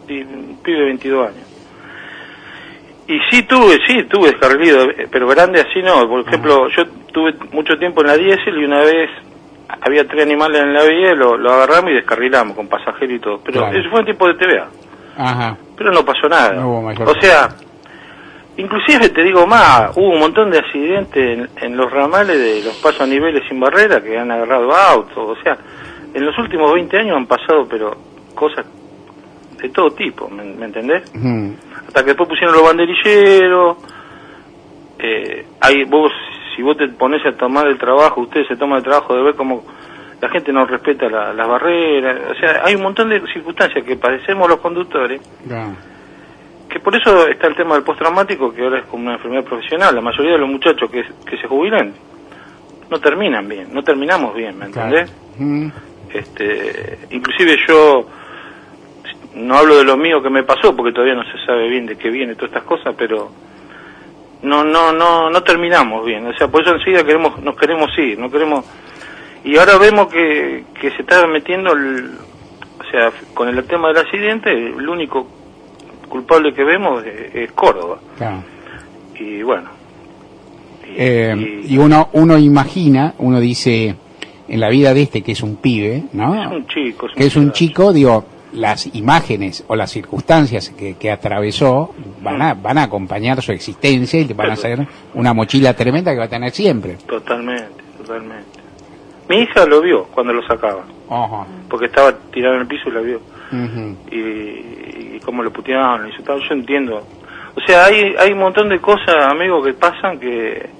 veinte, un pibe de veintidós años. Y sí tuve, sí tuve descarrilido, pero grande así no. Por ejemplo, yo tuve mucho tiempo en la diésel y una vez había tres animales en la vía, lo, lo agarramos y descarrilamos con pasajero y todo. Pero claro, eso fue un tipo de T V A. Ajá. Pero no pasó nada. No hubo mayor o sea, inclusive te digo más, hubo un montón de accidentes en, en los ramales de los pasos a niveles sin barrera que han agarrado autos. O sea, en los últimos veinte años han pasado, pero cosas de todo tipo, ¿me, me entendés? Mm. Hasta que después pusieron los banderilleros. Eh, hay, vos, si vos te pones a tomar el trabajo, ustedes se toman el trabajo de ver cómo la gente no respeta la, las barreras. O sea, hay un montón de circunstancias que padecemos los conductores. Yeah. Que por eso está el tema del postraumático, que ahora es como una enfermedad profesional. La mayoría de los muchachos que, que se jubilan no terminan bien, no terminamos bien, ¿me entendés? Claro. Mm. Este, inclusive yo no hablo de lo mío que me pasó, porque todavía no se sabe bien de qué viene todas estas cosas, pero no no no no terminamos bien. O sea, por eso enseguida queremos nos queremos ir, no queremos. Y ahora vemos que, que se está metiendo, el, o sea, con el tema del accidente, el único culpable que vemos es, es Córdoba. Claro. Y bueno. Y, eh, y, y uno uno imagina, uno dice, en la vida de este que es un pibe, ¿no? Es un chico. Es un que es un chico, digo, las imágenes o las circunstancias que, que atravesó van a van a acompañar su existencia y le van a hacer una mochila tremenda que va a tener siempre. Totalmente, totalmente. Mi hija lo vio cuando lo sacaba. Ajá. Porque estaba tirado en el piso y la vio. Uh-huh. Y, y cómo lo puteaban, y yo, yo entiendo. O sea, hay hay un montón de cosas, amigos, que pasan que...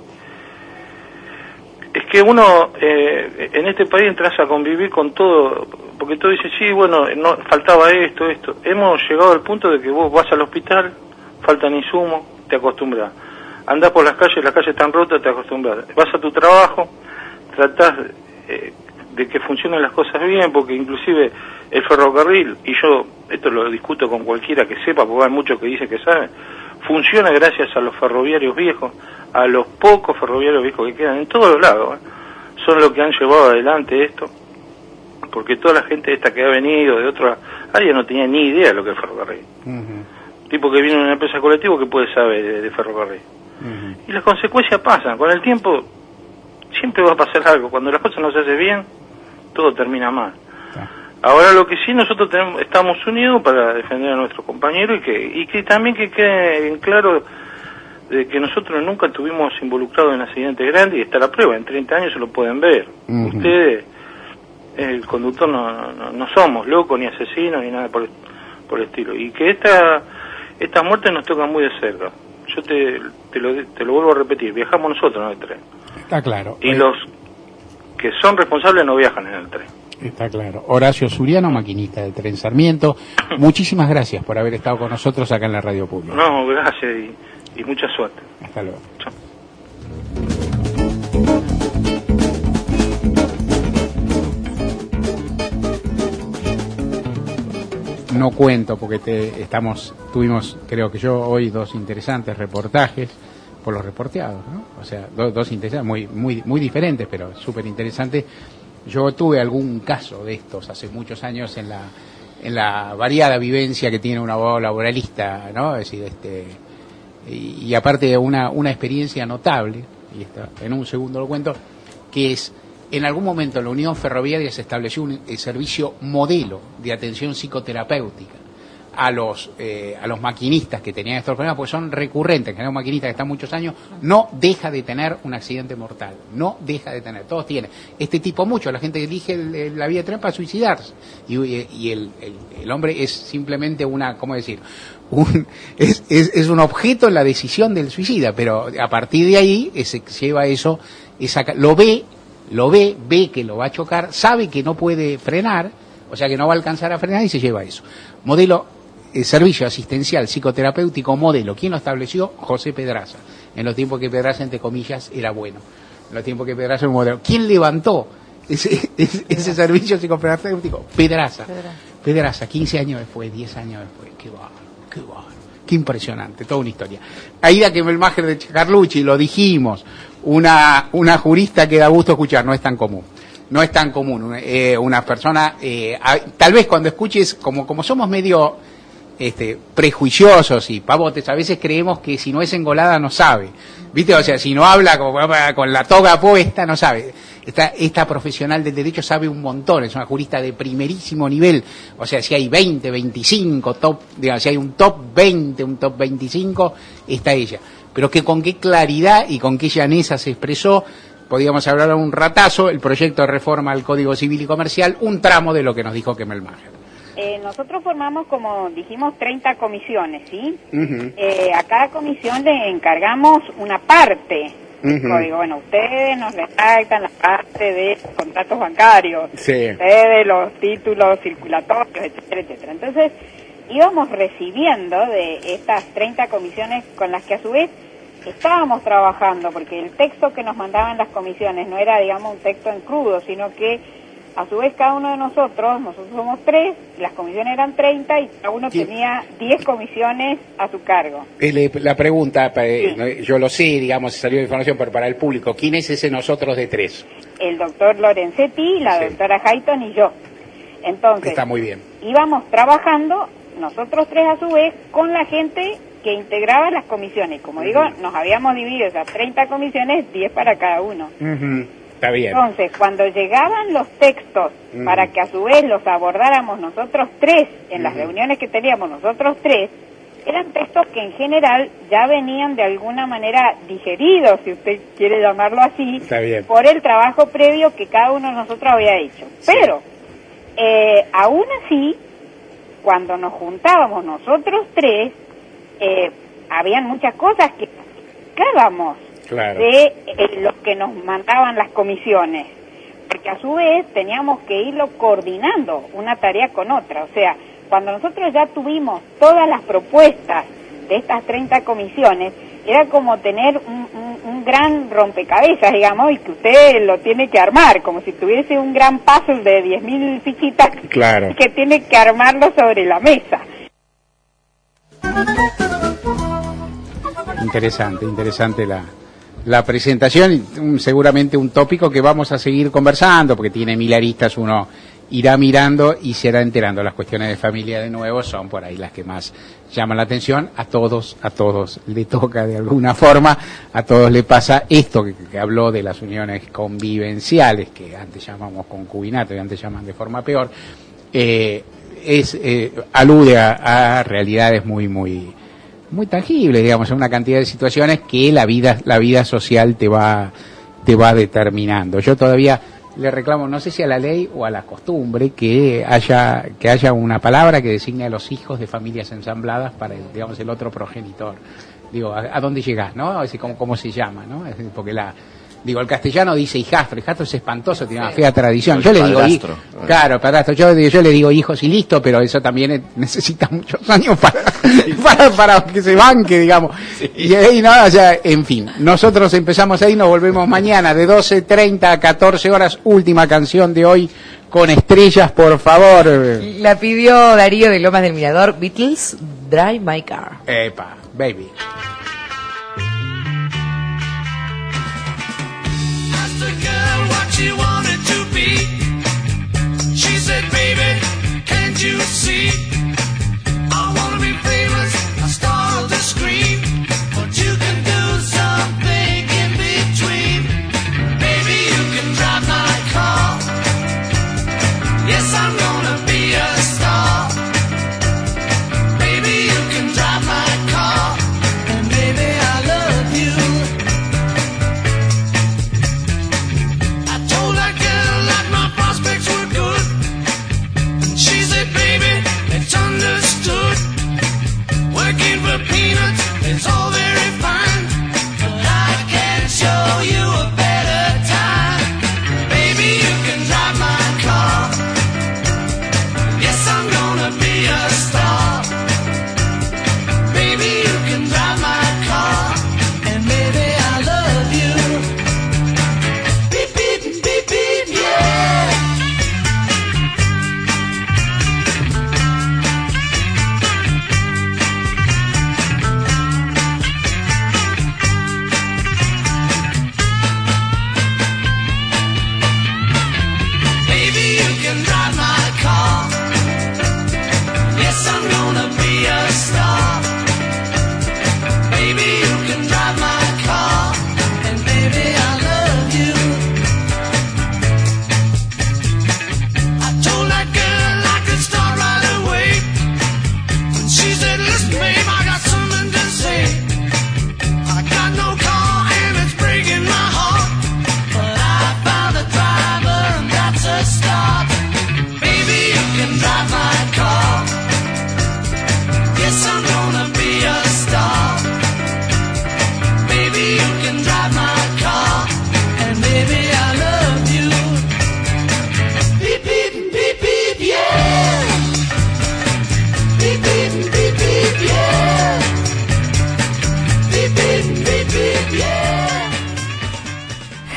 Es que uno, eh, en este país entras a convivir con todo, porque todo dice, sí, bueno, no faltaba esto, esto. Hemos llegado al punto de que vos vas al hospital, faltan insumos, te acostumbras. Andás por las calles, las calles están rotas, te acostumbras. Vas a tu trabajo, tratás eh, de que funcionen las cosas bien, porque inclusive el ferrocarril, y yo esto lo discuto con cualquiera que sepa, porque hay muchos que dicen que saben, funciona gracias a los ferroviarios viejos, a los pocos ferroviarios viejos que quedan en todos los lados, ¿eh? Son los que han llevado adelante esto, porque toda la gente esta que ha venido de otra área no tenía ni idea de lo que es ferrocarril. Uh-huh. Tipo que viene de una empresa colectiva que puede saber de, de ferrocarril. Uh-huh. Y las consecuencias pasan, con el tiempo siempre va a pasar algo, cuando las cosas no se hacen bien, todo termina mal. Ahora lo que sí, nosotros tenemos, estamos unidos para defender a nuestros compañeros y que y que también que quede en claro de que nosotros nunca estuvimos involucrados en accidentes grandes, y está la prueba, en treinta años se lo pueden ver. Uh-huh. Ustedes, el conductor, no, no, no somos locos, ni asesinos, ni nada por, por el estilo. Y que esta estas muertes nos tocan muy de cerca. Yo te, te, lo, te lo vuelvo a repetir, viajamos nosotros en el tren. Está claro. Y eh... los que son responsables no viajan en el tren. Está claro. Horacio Suriano, maquinista del Tren Sarmiento, muchísimas gracias por haber estado con nosotros acá en la Radio Pública. No, gracias y, y mucha suerte. Hasta luego. Chao. No cuento porque te, estamos, tuvimos, creo que yo, hoy dos interesantes reportajes por los reporteados, ¿no? O sea, dos, dos interesantes, muy, muy, muy diferentes, pero súper interesantes. Yo tuve algún caso de estos hace muchos años en la en la variada vivencia que tiene un abogado laboralista, ¿no? Es decir, este y, y aparte una una experiencia notable, y está, en un segundo lo cuento, que es en algún momento en la Unión Ferroviaria se estableció un el servicio modelo de atención psicoterapéutica a los eh, a los maquinistas que tenían estos problemas, porque son recurrentes, que es un maquinista que está muchos años, no deja de tener un accidente mortal, no deja de tener, todos tienen. Este tipo mucho, la gente elige el, el, la vía de tren para suicidarse, y, y el, el, el hombre es simplemente una, ¿cómo decir? Un, es, es, es un objeto en la decisión del suicida, pero a partir de ahí se lleva eso, esa, lo ve, lo ve, ve que lo va a chocar, sabe que no puede frenar, o sea que no va a alcanzar a frenar y se lleva eso. Modelo El servicio asistencial psicoterapéutico modelo. ¿Quién lo estableció? José Pedraza. En los tiempos que Pedraza, entre comillas, era bueno. En los tiempos que Pedraza era un modelo. ¿Quién levantó ese, ese, ese servicio psicoterapéutico? Pedraza. Pedraza. Pedraza, quince años después, diez años después. Qué bárbaro, qué bárbaro. Qué impresionante, toda una historia. Aida Kemelmacher de Carlucci, lo dijimos. Una, una jurista que da gusto escuchar, no es tan común. No es tan común. Eh, una persona, eh, a, tal vez cuando escuches, como, como somos medio... este, prejuiciosos y pavotes, a veces creemos que si no es engolada no sabe, ¿viste? O sea, si no habla con, con la toga puesta no sabe. Esta, esta profesional del derecho sabe un montón, es una jurista de primerísimo nivel, o sea, si hay veinte, veinticinco, top, digamos, si hay un top veinte, un top veinticinco, está ella. Pero que con qué claridad y con qué llaneza se expresó, podíamos hablar un ratazo, el proyecto de reforma al Código Civil y Comercial, un tramo de lo que nos dijo Kemel Maher. Eh, nosotros formamos, como dijimos, treinta comisiones, ¿sí? Uh-huh. Eh, a cada comisión le encargamos una parte del Uh-huh. código. Bueno, ustedes nos redactan la parte de los contratos bancarios, Sí. ustedes los títulos circulatorios, etcétera, etcétera. Entonces, íbamos recibiendo de estas treinta comisiones con las que a su vez estábamos trabajando, porque el texto que nos mandaban las comisiones no era, digamos, un texto en crudo, sino que a su vez cada uno de nosotros, nosotros somos tres, las comisiones eran treinta y cada uno ¿Quién? tenía diez comisiones a su cargo. Eh, La pregunta, eh, yo lo sé, digamos, salió de información, pero para el público, ¿quién es ese nosotros de tres? El doctor Lorenzetti, la Sí. doctora Hayton y yo. Entonces, Está muy bien. íbamos trabajando, nosotros tres a su vez, con la gente que integraba las comisiones. Como digo, nos habíamos dividido esas treinta comisiones, diez para cada uno. Uh-huh. Está bien. Entonces, cuando llegaban los textos Mm. para que a su vez los abordáramos nosotros tres, en las Mm. reuniones que teníamos nosotros tres, eran textos que en general ya venían de alguna manera digeridos, si usted quiere llamarlo así, Está bien. por el trabajo previo que cada uno de nosotros había hecho. Pero, eh, aún así, cuando nos juntábamos nosotros tres, eh, habían muchas cosas que platicábamos Claro. de eh, lo que nos mandaban las comisiones, porque a su vez teníamos que irlo coordinando una tarea con otra. O sea, cuando nosotros ya tuvimos todas las propuestas de estas treinta comisiones, era como tener un, un, un gran rompecabezas, digamos, y que usted lo tiene que armar, como si tuviese un gran puzzle de diez mil fichitas Claro. que tiene que armarlo sobre la mesa. Interesante, interesante la, la presentación, y un- seguramente un tópico que vamos a seguir conversando, porque tiene mil aristas, uno irá mirando y se irá enterando. Las cuestiones de familia, de nuevo, son por ahí las que más llaman la atención. A todos, a todos le toca de alguna forma, a todos le pasa esto que, que habló de las uniones convivenciales, que antes llamamos concubinato y antes llaman de forma peor, eh, es eh, alude a, a realidades muy, muy muy tangible, digamos, en una cantidad de situaciones que la vida la vida social te va te va determinando. Yo todavía le reclamo, no sé si a la ley o a la costumbre, que haya que haya una palabra que designe a los hijos de familias ensambladas para el, digamos, el otro progenitor. Digo, ¿a, a dónde llegás, no? Así como cómo se llama, ¿no? Es decir, porque la digo, el castellano dice hijastro, hijastro es espantoso, tiene una fea tradición. Yo le digo, hi- Padrastro. claro, padrastro, yo, yo le digo hijos y listo, pero eso también es- necesita muchos años para, para, para que se banque, digamos. Y ahí no, o sea, en fin, nosotros empezamos ahí, nos volvemos mañana de doce treinta a catorce horas, última canción de hoy, con estrellas, por favor. La pidió Darío de Lomas del Mirador, Beatles, Drive My Car. Epa, baby. Asked the girl what she wanted to be. She said, baby, can't you see? I want to be famous, a star of the screen. But you can do something in between. Baby, you can drive my car. Yes, I'm gonna be a star. Baby, you can drive my car. And baby, I love you. I told that girl that my prospects were good. She said, baby, let's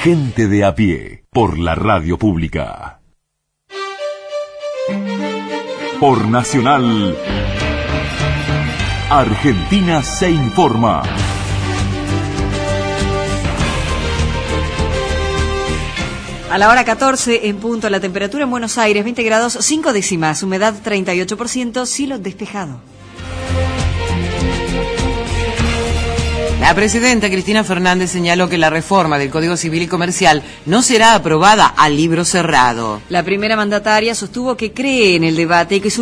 Gente de a pie, por la radio pública. Por Nacional, Argentina se informa. A la hora catorce, en punto, la temperatura en Buenos Aires, veinte grados, cinco décimas, humedad treinta y ocho por ciento, cielo despejado. La presidenta Cristina Fernández señaló que la reforma del Código Civil y Comercial no será aprobada a libro cerrado. La primera mandataria sostuvo que cree en el debate y que su